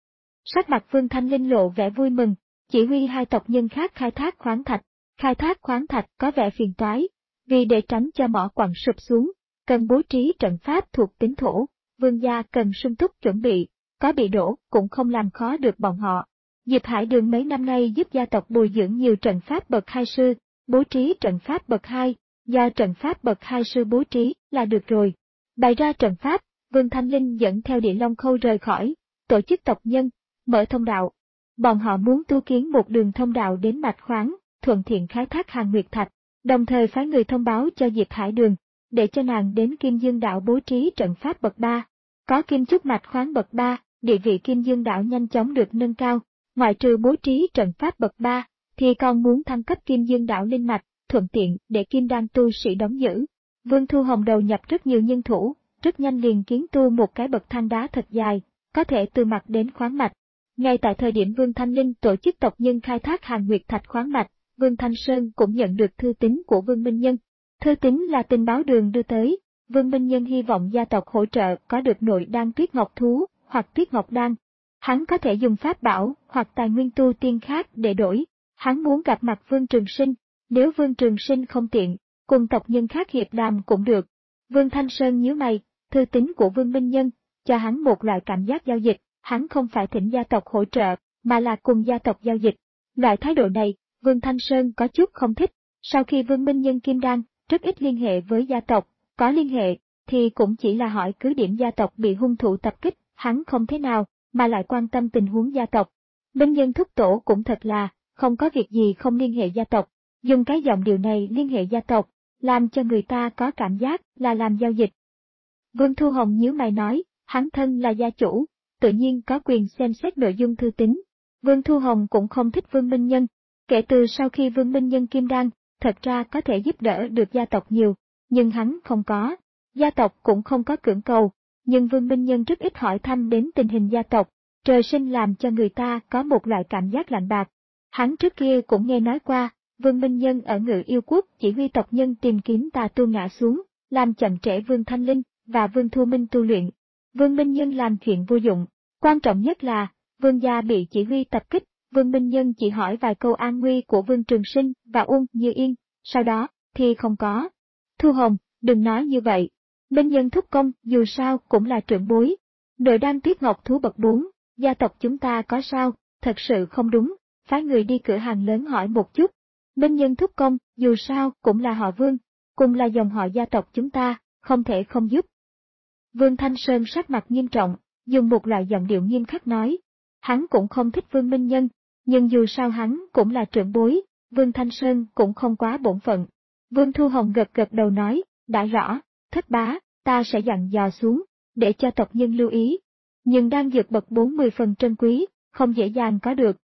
Sắc mặt Vương Thanh Linh lộ vẻ vui mừng, chỉ huy hai tộc nhân khác khai thác khoáng thạch. Khai thác khoáng thạch có vẻ phiền toái, vì để tránh cho mỏ quặng sụp xuống, cần bố trí trận pháp thuộc tính thổ, Vương gia cần sung túc chuẩn bị, có bị đổ cũng không làm khó được bọn họ. Diệp Hải Đường mấy năm nay giúp gia tộc bồi dưỡng nhiều trận pháp bậc hai sư, bố trí trận pháp bậc hai, do trận pháp bậc hai sư bố trí là được rồi. Bày ra trận pháp, Vương Thanh Linh dẫn theo địa long khâu rời khỏi, tổ chức tộc nhân, mở thông đạo. Bọn họ muốn tu kiến một đường thông đạo đến mạch khoáng, thuận tiện khai thác Hàn Nguyệt Thạch, đồng thời phái người thông báo cho Diệp Hải Đường, để cho nàng đến Kim Dương Đạo bố trí trận pháp bậc ba. Có kim chúc mạch khoáng bậc ba, địa vị Kim Dương Đạo nhanh chóng được nâng cao, ngoại trừ bố trí trận pháp bậc ba, thì còn muốn thăng cấp Kim Dương Đạo linh mạch, thuận tiện để kim đan tu sĩ đóng giữ. Vương Thu Hồng đầu nhập rất nhiều nhân thủ, rất nhanh liền kiến tu một cái bậc thang đá thật dài, có thể từ mặt đến khoáng mạch. Ngay tại thời điểm Vương Thanh Linh tổ chức tộc nhân khai thác Hàn Nguyệt Thạch khoáng mạch, Vương Thanh Sơn cũng nhận được thư tín của Vương Minh Nhân. Thư tín là tình báo đường đưa tới, Vương Minh Nhân hy vọng gia tộc hỗ trợ có được nội đan tuyết ngọc thú, hoặc tuyết ngọc đan. Hắn có thể dùng pháp bảo, hoặc tài nguyên tu tiên khác để đổi. Hắn muốn gặp mặt Vương Trường Sinh, nếu Vương Trường Sinh không tiện, cùng tộc nhân khác hiệp đàm cũng được. Vương Thanh Sơn nhíu mày, thư tín của Vương Minh Nhân, cho hắn một loại cảm giác giao dịch, hắn không phải thỉnh gia tộc hỗ trợ, mà là cùng gia tộc giao dịch. Loại thái độ này, Vương Thanh Sơn có chút không thích. Sau khi Vương Minh Nhân kim đan, rất ít liên hệ với gia tộc, có liên hệ, thì cũng chỉ là hỏi cứ điểm gia tộc bị hung thủ tập kích, hắn không thế nào, mà lại quan tâm tình huống gia tộc. Minh Nhân thúc tổ cũng thật là, không có việc gì không liên hệ gia tộc, dùng cái giọng điệu này liên hệ gia tộc, làm cho người ta có cảm giác là làm giao dịch. Vương Thu Hồng nhíu mày nói, hắn thân là gia chủ, tự nhiên có quyền xem xét nội dung thư tín. Vương Thu Hồng cũng không thích Vương Minh Nhân, kể từ sau khi Vương Minh Nhân kim đan, thật ra có thể giúp đỡ được gia tộc nhiều, nhưng hắn không có. Gia tộc cũng không có cưỡng cầu, nhưng Vương Minh Nhân rất ít hỏi thăm đến tình hình gia tộc, trời sinh làm cho người ta có một loại cảm giác lạnh bạc. Hắn trước kia cũng nghe nói qua, Vương Minh Nhân ở Ngự Yêu Quốc chỉ huy tộc nhân tìm kiếm tà tu ngã xuống, làm chậm trễ Vương Thanh Linh và Vương Thu Minh tu luyện. Vương Minh Nhân làm chuyện vô dụng, quan trọng nhất là, Vương gia bị chỉ huy tập kích, Vương Minh Nhân chỉ hỏi vài câu an nguy của Vương Trường Sinh và Uông Như Yên, sau đó, thì không có. Thu Hồng, đừng nói như vậy. Minh Nhân thúc công dù sao cũng là trưởng bối. Nội đan tuyết ngọc thú bậc bốn, gia tộc chúng ta có sao, thật sự không đúng, phái người đi cửa hàng lớn hỏi một chút. Minh Nhân thúc công dù sao cũng là họ Vương, cùng là dòng họ gia tộc chúng ta, không thể không giúp. Vương Thanh Sơn sắc mặt nghiêm trọng, dùng một loại giọng điệu nghiêm khắc nói. Hắn cũng không thích Vương Minh Nhân, nhưng dù sao hắn cũng là trưởng bối, Vương Thanh Sơn cũng không quá bổn phận. Vương Thu Hồng gật gật đầu nói, đã rõ, thất bá, ta sẽ dặn dò xuống, để cho tộc nhân lưu ý. Nhưng đang dược bậc bốn mươi phần trân quý, không dễ dàng có được.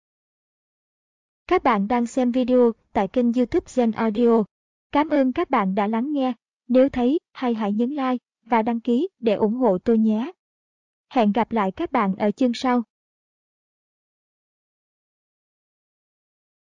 Các bạn đang xem video tại kênh YouTube Gen Audio. Cảm ơn các bạn đã lắng nghe, nếu thấy hay hãy nhấn like và đăng ký để ủng hộ tôi nhé. Hẹn gặp lại các bạn ở chương sau.